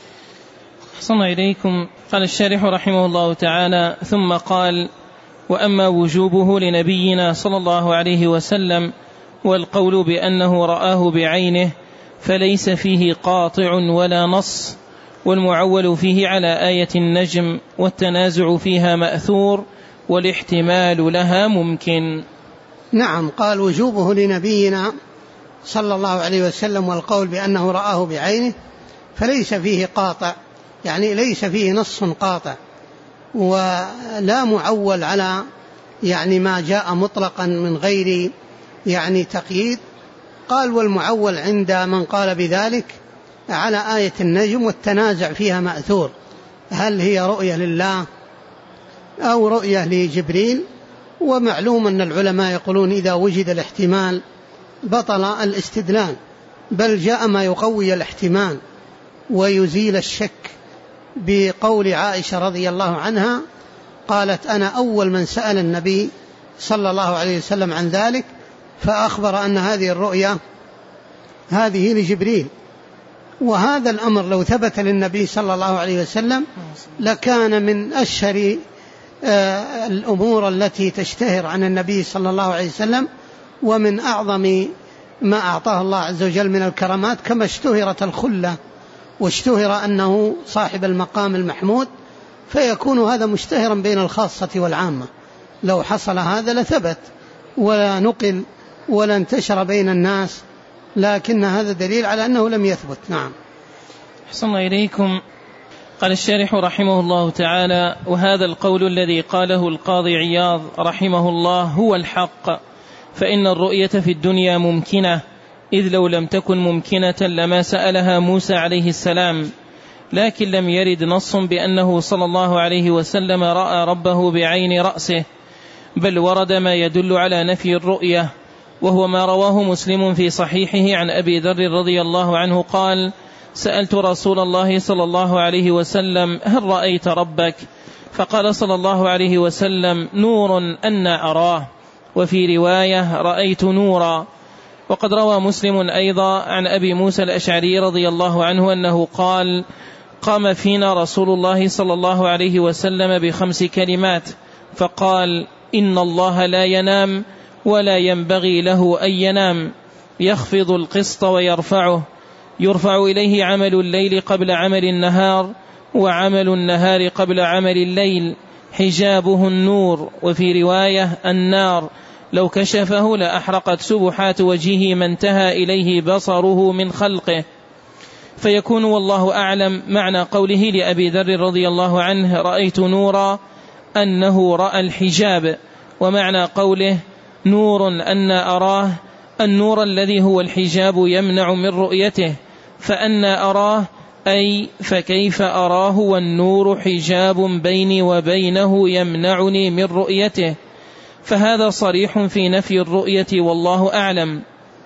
أحسن إليكم. قال الشارح رحمه الله تعالى: ثم قال: وأما وجوبه لنبينا صلى الله عليه وسلم والقول بأنه رآه بعينه فليس فيه قاطع ولا نص، والمعول فيه على آية النجم، والتنازع فيها مأثور، والاحتمال لها ممكن. نعم. قال: وجوبه لنبينا صلى الله عليه وسلم والقول بأنه رآه بعينه فليس فيه قاطع، يعني ليس فيه نص قاطع، ولا معول على يعني ما جاء مطلقا من غير يعني تقييد. قال: والمعول عند من قال بذلك على آية النجم، والتنازع فيها مأثور، هل هي رؤية لله أو رؤية لجبريل؟ ومعلوم أن العلماء يقولون إذا وجد الاحتمال بطل الاستدلال، بل جاء ما يقوي الاحتمال ويزيل الشك بقول عائشة رضي الله عنها قالت أنا أول من سأل النبي صلى الله عليه وسلم عن ذلك، فأخبر أن هذه الرؤيا هذه لجبريل. وهذا الأمر لو ثبت للنبي صلى الله عليه وسلم لكان من أشهر الأمور التي تشتهر عن النبي صلى الله عليه وسلم، ومن أعظم ما أعطاه الله عز وجل من الكرامات، كما اشتهرت الخلة واشتهر أنه صاحب المقام المحمود، فيكون هذا مشتهرا بين الخاصة والعامة. لو حصل هذا لثبت ولا نقل ولا انتشر بين الناس، لكن هذا دليل على أنه لم يثبت. نعم. أحسن الله إليكم. قال الشارح رحمه الله تعالى: وهذا القول الذي قاله القاضي عياض رحمه الله هو الحق، فإن الرؤية في الدنيا ممكنة، إذ لو لم تكن ممكنة لما سألها موسى عليه السلام، لكن لم يرد نص بأنه صلى الله عليه وسلم رأى ربه بعين رأسه، بل ورد ما يدل على نفي الرؤية، وهو ما رواه مسلم في صحيحه عن أبي ذر رضي الله عنه قال: سألت رسول الله صلى الله عليه وسلم: هل رأيت ربك؟ فقال صلى الله عليه وسلم: نور أنا أراه. وفي رواية: رأيت نورا. وقد روى مسلم أيضا عن أبي موسى الأشعري رضي الله عنه أنه قال: قام فينا رسول الله صلى الله عليه وسلم ب5 كلمات، فقال: إن الله لا ينام ولا ينبغي له أن ينام، يخفض القسط ويرفعه، يرفع إليه عمل الليل قبل عمل النهار، وعمل النهار قبل عمل الليل، حجابه النور. وفي رواية: النار، لو كشفه لأحرقت سبحات وجهه ما انتهى إليه بصره من خلقه. فيكون والله أعلم معنى قوله لأبي ذر رضي الله عنه: رأيت نورا، أنه رأى الحجاب، ومعنى قوله نور أنا أراه النور الذي هو الحجاب يمنع من رؤيته، فأنا أراه أي فكيف أراه والنور حجاب بيني وبينه يمنعني من رؤيته، فهذا صريح في نفي الرؤية والله أعلم.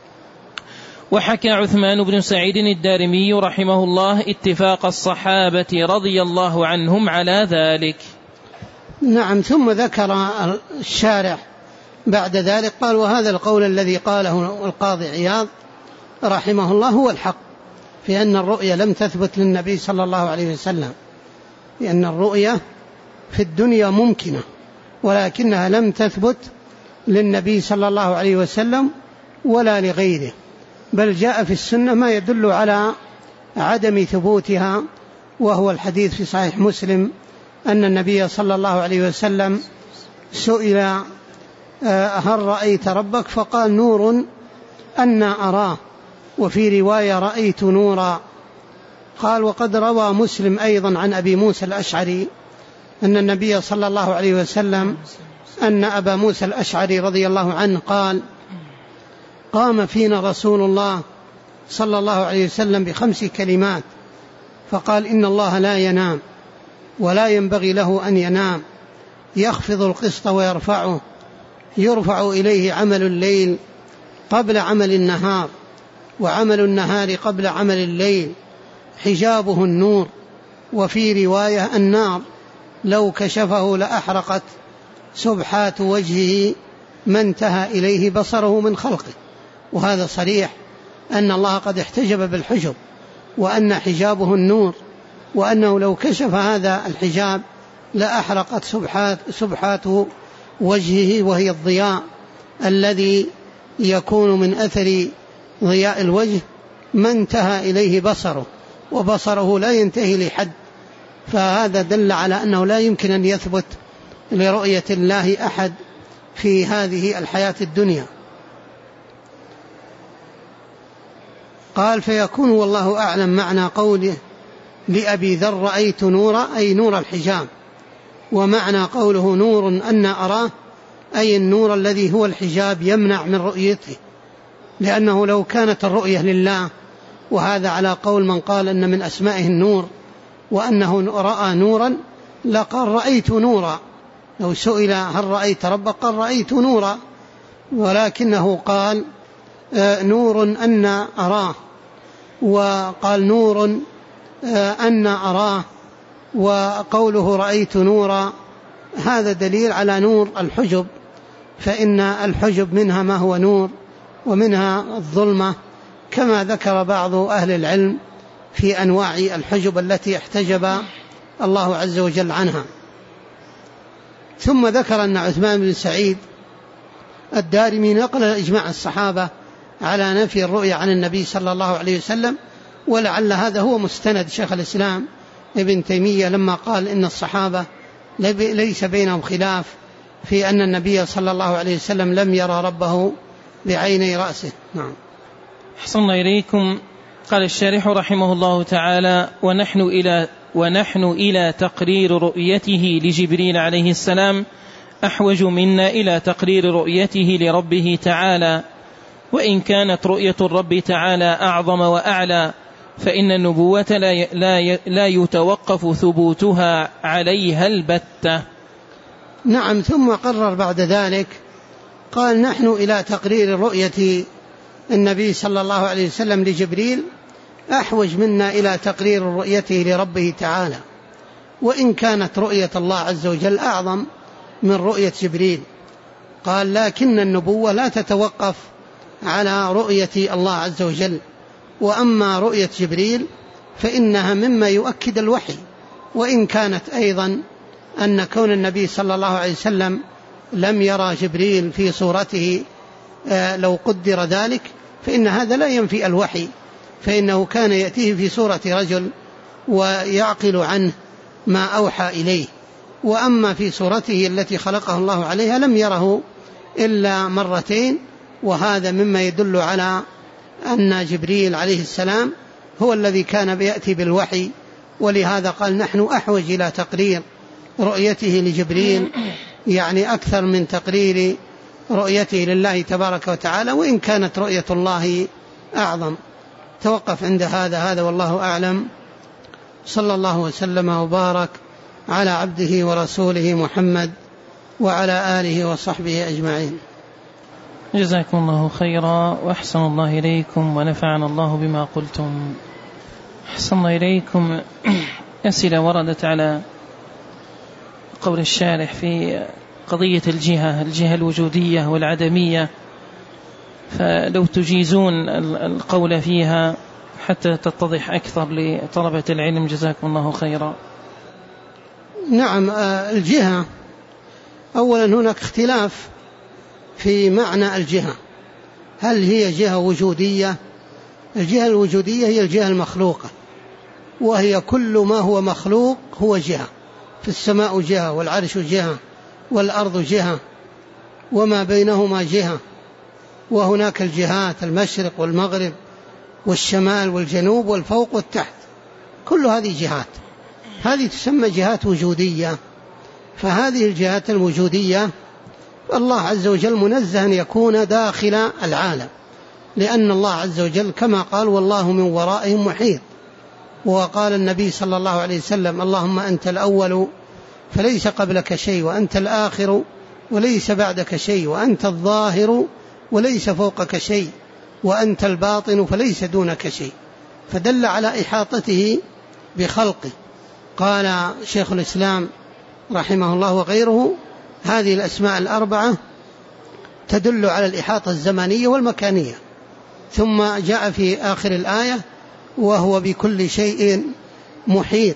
وحكى عثمان بن سعيد الدارمي رحمه الله اتفاق الصحابة رضي الله عنهم على ذلك. نعم. ثم ذكر الشارح بعد ذلك قال: وهذا القول الذي قاله القاضي عياض رحمه الله هو الحق، في أن الرؤية لم تثبت للنبي صلى الله عليه وسلم، لأن الرؤية في الدنيا ممكنة ولكنها لم تثبت للنبي صلى الله عليه وسلم ولا لغيره، بل جاء في السنة ما يدل على عدم ثبوتها، وهو الحديث في صحيح مسلم أن النبي صلى الله عليه وسلم سئل: هل رأيت ربك؟ فقال: نور أنا أراه. وفي رواية: رأيت نورا. قال: وقد روى مسلم أيضا عن أبي موسى الأشعري أن النبي صلى الله عليه وسلم أن أبا موسى الأشعري رضي الله عنه قال: قام فينا رسول الله صلى الله عليه وسلم ب5 كلمات، فقال: إن الله لا ينام ولا ينبغي له أن ينام، يخفض القسط ويرفعه، يرفع إليه عمل الليل قبل عمل النهار، وعمل النهار قبل عمل الليل، حجابه النور. وفي رواية: النار، لو كشفه لأحرقت سبحات وجهه ما انتهى إليه بصره من خلقه. وهذا صريح أن الله قد احتجب بالحجب، وأن حجابه النور، وأنه لو كشف هذا الحجاب لأحرقت سبحات وجهه، وهي الضياء الذي يكون من أثر ضياء الوجه ما انتهى إليه بصره، وبصره لا ينتهي لحد. فهذا دل على أنه لا يمكن أن يثبت لرؤية الله أحد في هذه الحياة الدنيا. قال: فيكون والله أعلم معنى قوله لأبي ذر: رأيت نورا، أي نور الحجاب. ومعنى قوله نور أنا أراه أي النور الذي هو الحجاب يمنع من رؤيته، لأنه لو كانت الرؤية لله، وهذا على قول من قال أن من أسمائه النور وأنه رأى نورا، لقال: رأيت نورا، لو سئل هل رأيت ربك قال رأيت نورا، ولكنه قال نور أن أراه، وقال نور أن أراه، وقوله رأيت نورا هذا دليل على نور الحجب، فإن الحجب منها ما هو نور ومنها الظلمة، كما ذكر بعض أهل العلم في أنواع الحجب التي احتجب الله عز وجل عنها. ثم ذكر أن عثمان بن سعيد الدارمي نقل إجماع الصحابة على نفي الرؤيا عن النبي صلى الله عليه وسلم، ولعل هذا هو مستند شيخ الإسلام ابن تيمية لما قال إن الصحابة ليس بينهم خلاف في أن النبي صلى الله عليه وسلم لم يرى ربه بعيني رأسه. نعم. أحسن إليكم. قال الشارح رحمه الله تعالى: ونحن إلى تقرير رؤيته لجبريل عليه السلام أحوج منا إلى تقرير رؤيته لربه تعالى، وإن كانت رؤية الرب تعالى أعظم وأعلى، فإن النبوة لا يتوقف ثبوتها عليها البتة. نعم. ثم قرر بعد ذلك قال: نحن إلى تقرير رؤية النبي صلى الله عليه وسلم لجبريل أحوج منا إلى تقرير رؤيته لربه تعالى، وإن كانت رؤية الله عز وجل أعظم من رؤية جبريل. قال: لكن النبوة لا تتوقف على رؤية الله عز وجل، وأما رؤية جبريل فإنها مما يؤكد الوحي، وإن كانت أيضا أن كون النبي صلى الله عليه وسلم لم يرى جبريل في صورته لو قدر ذلك فإن هذا لا ينفي الوحي، فإنه كان يأتيه في صورة رجل ويعقل عنه ما أوحى إليه، وأما في صورته التي خلقه الله عليها لم يره إلا مرتين، وهذا مما يدل على أن جبريل عليه السلام هو الذي كان يأتي بالوحي. ولهذا قال: نحن أحوج إلى تقرير رؤيته لجبريل، يعني أكثر من تقرير رؤيته لله تبارك وتعالى، وإن كانت رؤية الله أعظم. توقف عند هذا والله أعلم. صلى الله وسلم وبارك على عبده ورسوله محمد وعلى آله وصحبه أجمعين. جزاكم الله خيرا وأحسن الله إليكم ونفعنا الله بما قلتم. أحسن الله إليكم. أسئلة وردت على قول الشارح في قضية الجهة الوجودية والعدمية، فلو تجيزون القول فيها حتى تتضح أكثر لطلبة العلم جزاكم الله خيرا. نعم. الجهة أولا هناك اختلاف في معنى الجهة، هل هي جهة وجودية؟ الجهة الوجودية هي الجهة المخلوقة، وهي كل ما هو مخلوق هو جهة، في السماء جهة، والعرش جهة، والأرض جهة، وما بينهما جهة، وهناك الجهات المشرق والمغرب والشمال والجنوب والفوق والتحت، كل هذه جهات، هذه تسمى جهات وجودية. فهذه الجهات الوجودية الله عز وجل منزه أن يكون داخل العالم، لأن الله عز وجل كما قال: والله من ورائهم محيط. وقال النبي صلى الله عليه وسلم: اللهم أنت الأول فليس قبلك شيء، وأنت الآخر وليس بعدك شيء، وأنت الظاهر وليس فوقك شيء، وأنت الباطن فليس دونك شيء. فدل على إحاطته بخلقه. قال شيخ الإسلام رحمه الله وغيره: هذه الأسماء الأربعة تدل على الإحاطة الزمانية والمكانية. ثم جاء في آخر الآية: وهو بكل شيء محيط،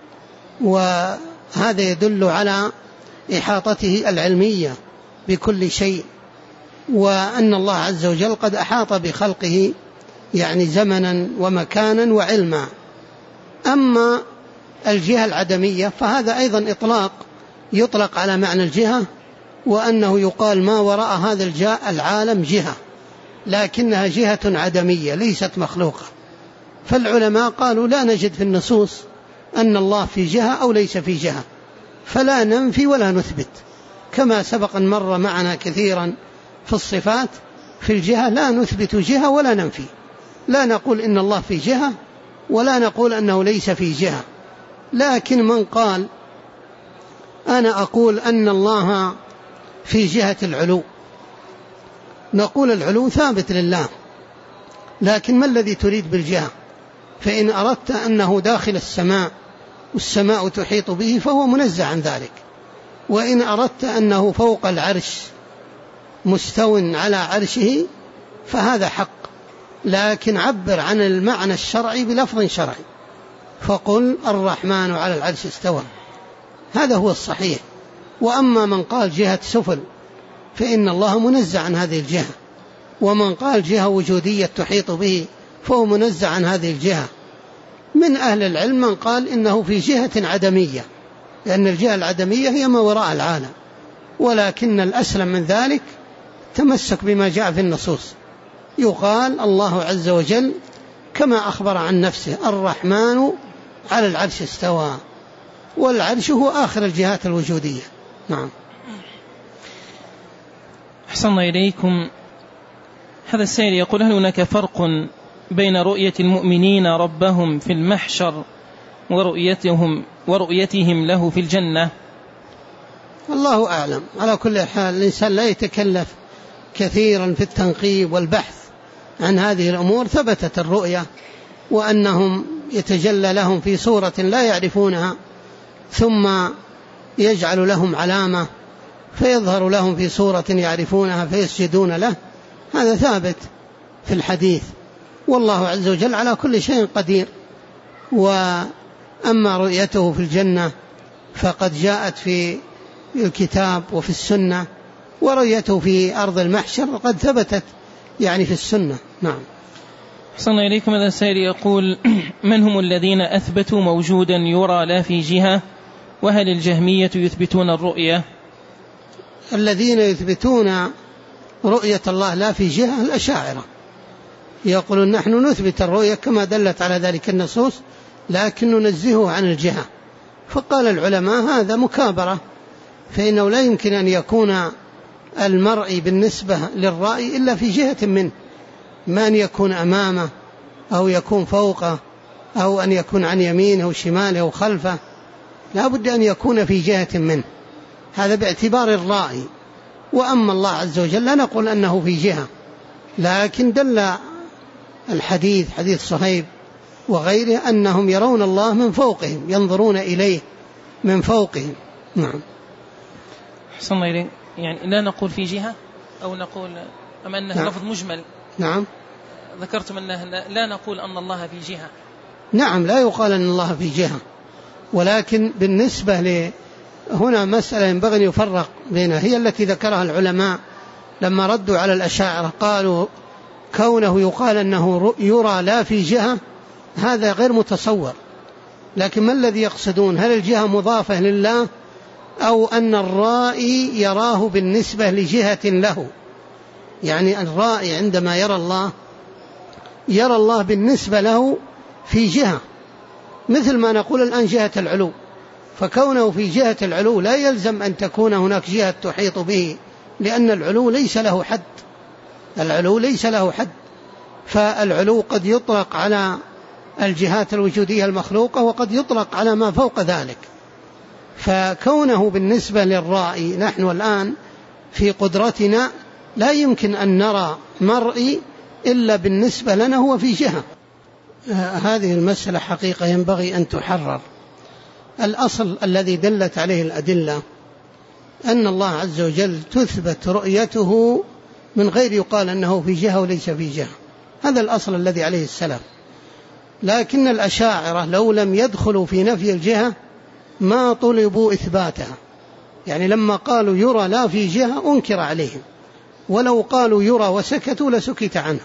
وهذا يدل على إحاطته العلمية بكل شيء، وأن الله عز وجل قد أحاط بخلقه يعني زمنا ومكانا وعلما. أما الجهة العدمية فهذا أيضا يطلق على معنى الجهة، وأنه يقال ما وراء هذا العالم جهة، لكنها جهة عدمية ليست مخلوقة. فالعلماء قالوا: لا نجد في النصوص أن الله في جهة أو ليس في جهة، فلا ننفي ولا نثبت، كما سبق مر معنا كثيرا في الصفات. في الجهة لا نثبت جهة ولا ننفي، لا نقول إن الله في جهة ولا نقول أنه ليس في جهة. لكن من قال أنا أقول أن الله في جهة العلو، نقول العلو ثابت لله، لكن ما الذي تريد بالجهة؟ فإن أردت أنه داخل السماء والسماء تحيط به فهو منزه عن ذلك، وإن أردت أنه فوق العرش مستو على عرشه فهذا حق، لكن عبر عن المعنى الشرعي بلفظ شرعي، فقل الرحمن على العرش استوى، هذا هو الصحيح. وأما من قال جهة سفل فإن الله منزه عن هذه الجهة، ومن قال جهة وجودية تحيط به فهو منزه عن هذه الجهة. من أهل العلم من قال إنه في جهة عدمية، لأن الجهة العدمية هي ما وراء العالم، ولكن الأسلم من ذلك تمسك بما جاء في النصوص، يقال الله عز وجل كما أخبر عن نفسه الرحمن على العرش استوى، والعرش هو آخر الجهات الوجودية. نعم. أحسن إليكم. هذا السائل يقول: هل هناك فرق بين رؤية المؤمنين ربهم في المحشر ورؤيتهم له في الجنة؟ الله أعلم. على كل حال الإنسان لا يتكلف كثيرا في التنقيب والبحث عن هذه الأمور. ثبتت الرؤية وأنهم يتجلى لهم في صورة لا يعرفونها، ثم يجعل لهم علامة فيظهر لهم في صورة يعرفونها فيسجدون له، هذا ثابت في الحديث، والله عز وجل على كل شيء قدير. وأما رؤيته في الجنة فقد جاءت في الكتاب وفي السنة، ورؤيته في أرض المحشر قد ثبتت يعني في السنة. نعم. أحسن إليكم. هذا السائل يقول: من هم الذين أثبتوا موجودا يرى لا في جهة؟ وهل الجهمية يثبتون الرؤية؟ الذين يثبتون رؤية الله لا في جهة الأشاعرة، يقولون نحن نثبت الرؤية كما دلت على ذلك النصوص، لكن ننزهه عن الجهة. فقال العلماء هذا مكابرة، فإنه لا يمكن أن يكون المرء بالنسبة للرأي إلا في جهة منه، ما أن يكون أمامه أو يكون فوقه أو أن يكون عن يمينه أو شماله أو خلفه، لا بد أن يكون في جهة منه، هذا باعتبار الرأي. وأما الله عز وجل لا نقول أنه في جهة، لكن دل الحديث حديث صهيب وغيره أنهم يرون الله من فوقهم، ينظرون إليه من فوقهم. نعم. أحسن إليك. يعني لا نقول في جهة أو نقول أم أنه نعم. لفظ مجمل. نعم. ذكرتم أنه لا نقول أن الله في جهة. نعم، لا يقال أن الله في جهة، ولكن بالنسبة هنا مسألة ينبغي أن يفرق بينها، هي التي ذكرها العلماء لما ردوا على الأشاعرة، قالوا كونه يقال أنه يرى لا في جهة هذا غير متصور، لكن ما الذي يقصدون؟ هل الجهة مضافة لله أو أن الرائي يراه بالنسبة لجهة له؟ يعني الرائي عندما يرى الله بالنسبة له في جهة، مثل ما نقول الآن جهة العلو، فكونه في جهة العلو لا يلزم أن تكون هناك جهة تحيط به، لأن العلو ليس له حد، العلو ليس له حد، فالعلو قد يطلق على الجهات الوجودية المخلوقة وقد يطلق على ما فوق ذلك. فكونه بالنسبة للرائي، نحن الآن في قدرتنا لا يمكن أن نرى مرئي إلا بالنسبة لنا هو في جهة. هذه المسألة حقيقة ينبغي أن تحرر. الأصل الذي دلت عليه الأدلة أن الله عز وجل تثبت رؤيته من غير يقال أنه في جهة وليس في جهة، هذا الأصل الذي عليه السلام. لكن الأشاعرة لو لم يدخلوا في نفي الجهة ما طلبوا إثباتها، يعني لما قالوا يرى لا في جهة أنكر عليهم، ولو قالوا يرى وسكتوا لسكت عنهم.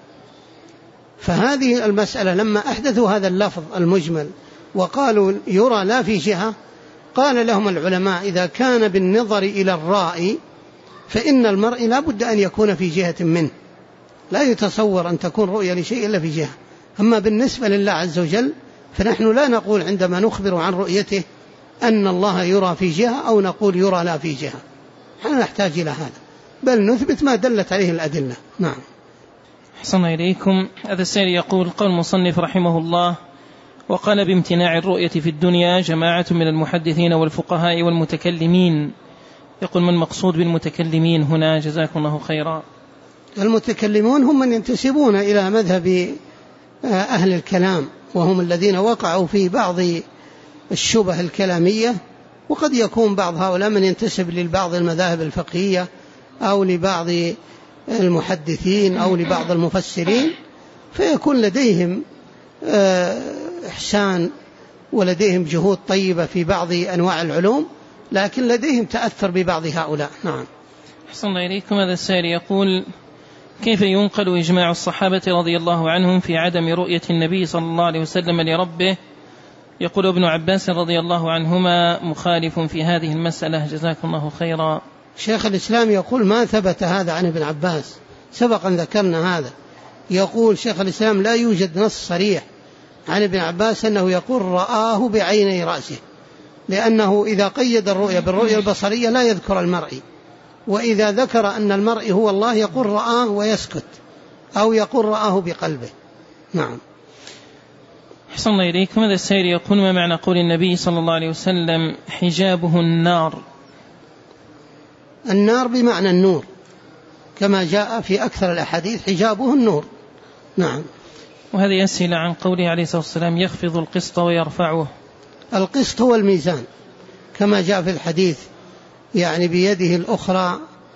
فهذه المسألة لما أحدثوا هذا اللفظ المجمل وقالوا يرى لا في جهة، قال لهم العلماء إذا كان بالنظر إلى الرائي فإن المرء لا بد أن يكون في جهة منه، لا يتصور أن تكون رؤية لشيء إلا في جهة. أما بالنسبة لله عز وجل فنحن لا نقول عندما نخبر عن رؤيته أن الله يرى في جهة أو نقول يرى لا في جهة، نحن نحتاج إلى هذا، بل نثبت ما دلت عليه الأدلة. نعم. أحسن إليكم. هذا السائل يقول: قال المصنف رحمه الله: وقال بامتناع الرؤية في الدنيا جماعة من المحدثين والفقهاء والمتكلمين. يقول: من مقصود بالمتكلمين هنا جزاكم الله خيرا؟ المتكلمون هم من ينتسبون إلى مذهب أهل الكلام، وهم الذين وقعوا في بعض الشبه الكلامية، وقد يكون بعض هؤلاء من ينتسب لبعض المذاهب الفقهية أو لبعض المحدثين أو لبعض المفسرين، فيكون لديهم إحسان ولديهم جهود طيبة في بعض أنواع العلوم، لكن لديهم تأثر ببعض هؤلاء. نعم. أحسن الله إليكم. هذا السائل يقول: كيف ينقل إجماع الصحابة رضي الله عنهم في عدم رؤية النبي صلى الله عليه وسلم لربه؟ يقول ابن عباس رضي الله عنهما مخالف في هذه المسألة، جزاكم الله خيرا. شيخ الإسلام يقول: ما ثبت هذا عن ابن عباس، سبقا ذكرنا هذا. يقول شيخ الإسلام: لا يوجد نص صريح عن ابن عباس أنه يقول رآه بعيني رأسه، لأنه إذا قيد الرؤية بالرؤية البصرية لا يذكر المرئي، وإذا ذكر أن المرئي هو الله يقول رآه ويسكت، أو يقول رآه بقلبه. نعم. أحسن الله إليكم. هذا السائل يقول: ما معنى قول النبي صلى الله عليه وسلم حجابه النار؟ النار بمعنى النور، كما جاء في أكثر الأحاديث حجابه النور. نعم. وهذا يسأل عن قوله عليه الصلاة والسلام يخفض القسط ويرفعه. القسط هو الميزان، كما جاء في الحديث، يعني بيده الأخرى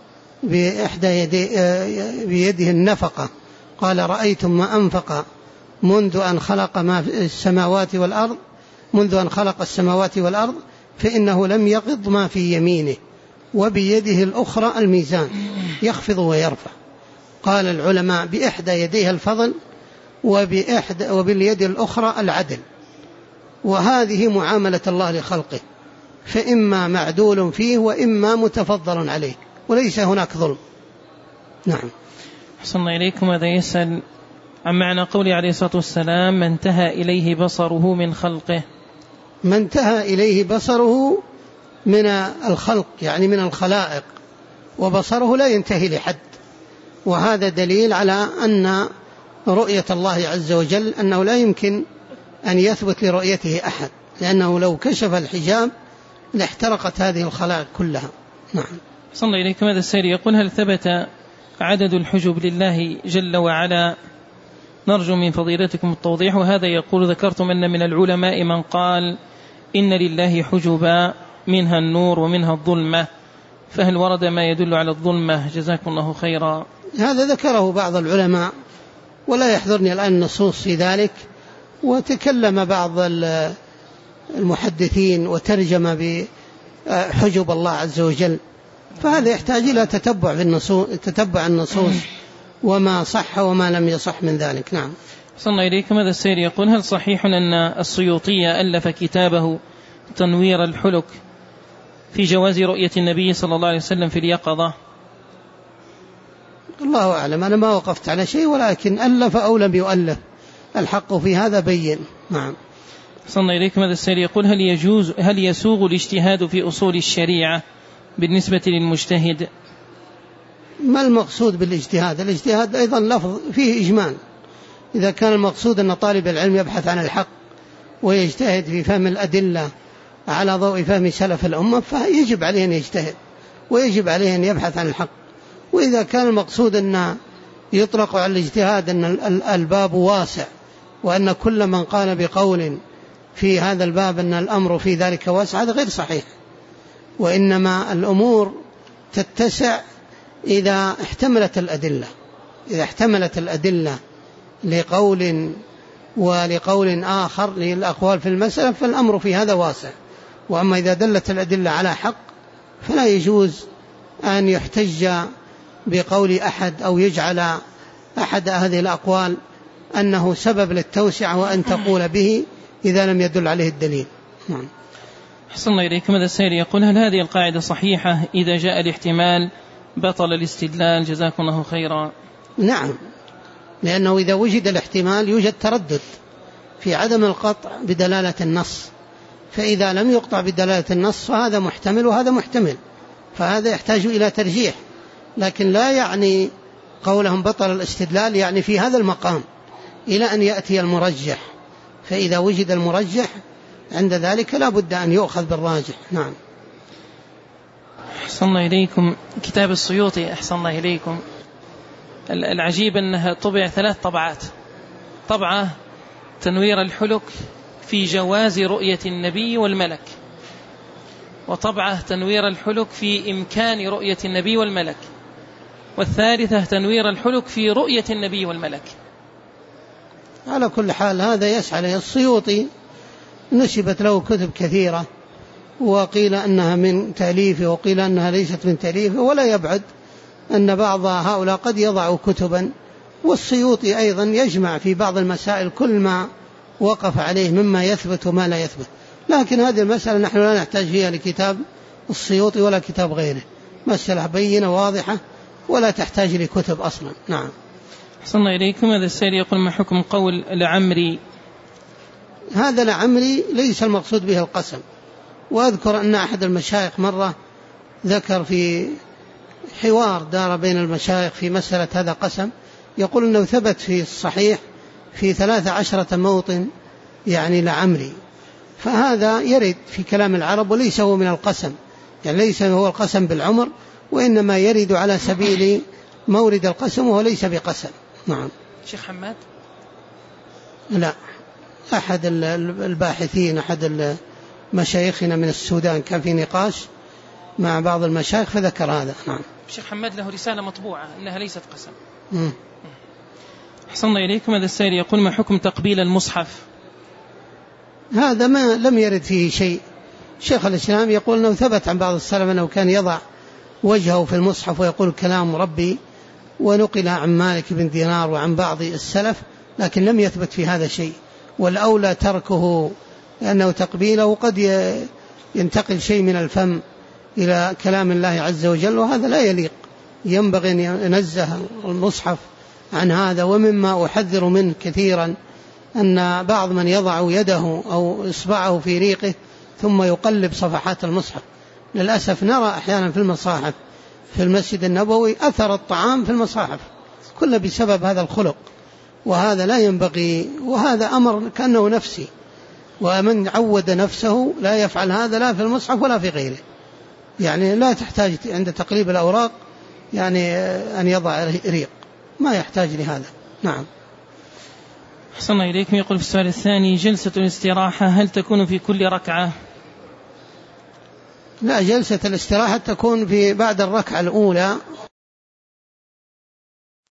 بيده النفقة. قال: رأيتم ما أنفق منذ أن خلق السماوات والأرض، منذ أن خلق السماوات والأرض، فإنه لم يقض ما في يمينه، وبيده الأخرى الميزان يخفض ويرفع. قال العلماء: بإحدى يديها الفضل، وباليد الأخرى العدل. وهذه معاملة الله لخلقه، فإما معدول فيه وإما متفضل عليه، وليس هناك ظلم. نعم. أحسن الله إليكم. هذا يسأل عن معنى قوله عليه الصلاة والسلام من انتهى إليه بصره من خلقه. من انتهى إليه بصره من الخلق، يعني من الخلائق، وبصره لا ينتهي لحد. وهذا دليل على أن رؤية الله عز وجل أنه لا يمكن أن يثبت لرؤيته أحد، لأنه لو كشف الحجاب لاحترقت هذه الخلائق كلها. نعم. صلى الله إليكم. هذا السائل يقول: هل ثبت عدد الحجب لله جل وعلا؟ نرجو من فضيلتكم التوضيح. وهذا يقول: ذكرتم أن من العلماء من قال إن لله حجبا منها النور ومنها الظلمة، فهل ورد ما يدل على الظلمة؟ جزاكم الله خيرا. هذا ذكره بعض العلماء، ولا يحضرني الآن النصوص في ذلك، وتكلم بعض المحدثين وترجم بحجب الله عز وجل، فهذا يحتاج إلى تتبع النصوص وما صح وما لم يصح من ذلك. نعم. صلى الله إليكم. هذا السائل يقول: هل صحيح أن السيوطي ألف كتابه تنوير الحلك في جواز رؤية النبي صلى الله عليه وسلم في اليقظة؟ الله أعلم، أنا ما وقفت على شيء، ولكن ألف أو لم يؤلف الحق في هذا بين. نعم. صلى الله إليكم. هذا السائل يقول: هل يسوغ الاجتهاد في أصول الشريعة بالنسبة للمجتهد؟ ما المقصود بالاجتهاد؟ الاجتهاد أيضا لفظ فيه إجمال. إذا كان المقصود أن طالب العلم يبحث عن الحق ويجتهد في فهم الأدلة على ضوء فهم سلف الأمة، فيجب عليه أن يجتهد ويجب عليه أن يبحث عن الحق. وإذا كان المقصود أن يطلق على الاجتهاد أن الباب واسع، وأن كل من قال بقول في هذا الباب أن الأمر في ذلك واسع، هذا غير صحيح. وإنما الأمور تتسع إذا احتملت الأدلة، إذا احتملت الأدلة لقول ولقول آخر للأقوال في المسألة، فالأمر في هذا واسع. وأما إذا دلت الأدلة على حق فلا يجوز أن يحتج بقول أحد أو يجعل أحد هذه الأقوال أنه سبب للتوسعة وأن تقول به إذا لم يدل عليه الدليل. نعم. أحسن الله إليكم. هذا السائل يقول: هل هذه القاعدة صحيحة إذا جاء الاحتمال بطل الاستدلال؟ جزاكم الله خيرا. نعم، لأنه إذا وجد الاحتمال يوجد تردد في عدم القطع بدلالة النص، فإذا لم يقطع بدلالة النص فهذا محتمل وهذا محتمل، فهذا يحتاج إلى ترجيح. لكن لا يعني قولهم بطل الاستدلال يعني في هذا المقام إلى أن يأتي المرجح، فإذا وجد المرجح عند ذلك لا بد أن يؤخذ بالراجح. نعم. أحسن الله إليكم. كتاب السيوطي أحسن الله إليكم، العجيب أنها طبع 3 طبعات: طبعة تنوير الحلك في جواز رؤية النبي والملك، وطبعة تنوير الحلك في إمكان رؤية النبي والملك، والثالثة تنوير الحلك في رؤية النبي والملك. على كل حال هذا يسعى له. السيوطي نسبت له كتب كثيرة، وقيل أنها من تأليفه وقيل أنها ليست من تأليفه، ولا يبعد أن بعض هؤلاء قد يضع كتبا. والسيوطي أيضا يجمع في بعض المسائل كل ما وقف عليه مما يثبت وما لا يثبت، لكن هذه المسألة نحن لا نحتاج فيها لكتاب السيوطي ولا كتاب غيره، مسألة بينة واضحة ولا تحتاج لكتب أصلا. نعم. أحسن الله إليكم. هذا السائل يقول: ما حكم قول لعمري؟ هذا لعمري ليس المقصود به القسم. وأذكر أن أحد المشايخ مرة ذكر في حوار دار بين المشايخ في مسألة هذا قسم، يقول أنه ثبت في الصحيح في 13 موطن يعني لعمري، فهذا يرد في كلام العرب وليس هو من القسم، يعني ليس هو القسم بالعمر، وإنما يرد على سبيل مورد القسم وهو ليس بقسم. نعم. شيخ حماد؟ لا، أحد الباحثين، أحد مشايخنا من السودان كان في نقاش مع بعض المشايخ فذكر هذا. نعم. شيخ حماد له رسالة مطبوعة أنها ليست قسم. أحسن الله إليكم. هذا السائل يقول: ما حكم تقبيل المصحف؟ هذا ما لم يرد فيه شيء. شيخ الإسلام يقول أنه ثبت عن بعض السلف أنه كان يضع وجهه في المصحف ويقول كلام ربي، ونقل عن مالك بن دينار وعن بعض السلف، لكن لم يثبت في هذا شيء، والأولى تركه، لأنه تقبيله قد ينتقل شيء من الفم إلى كلام الله عز وجل، وهذا لا يليق. ينبغي أن ينزه المصحف عن هذا. ومما أحذر منه كثيرا أن بعض من يضع يده أو إصبعه في ريقه ثم يقلب صفحات المصحف. للأسف نرى أحيانا في المصاحف في المسجد النبوي أثر الطعام في المصاحف، كله بسبب هذا الخلق، وهذا لا ينبغي، وهذا أمر كأنه نفسي، ومن عود نفسه لا يفعل هذا لا في المصحف ولا في غيره. يعني لا تحتاج عند تقليب الأوراق يعني أن يضع ريق، ما يحتاج لهذا. نعم. أحسن الله إليكم. يقول في السؤال الثاني: جلسة الاستراحة هل تكون في كل ركعة؟ لا، جلسة الاستراحة تكون في بعد الركعة الأولى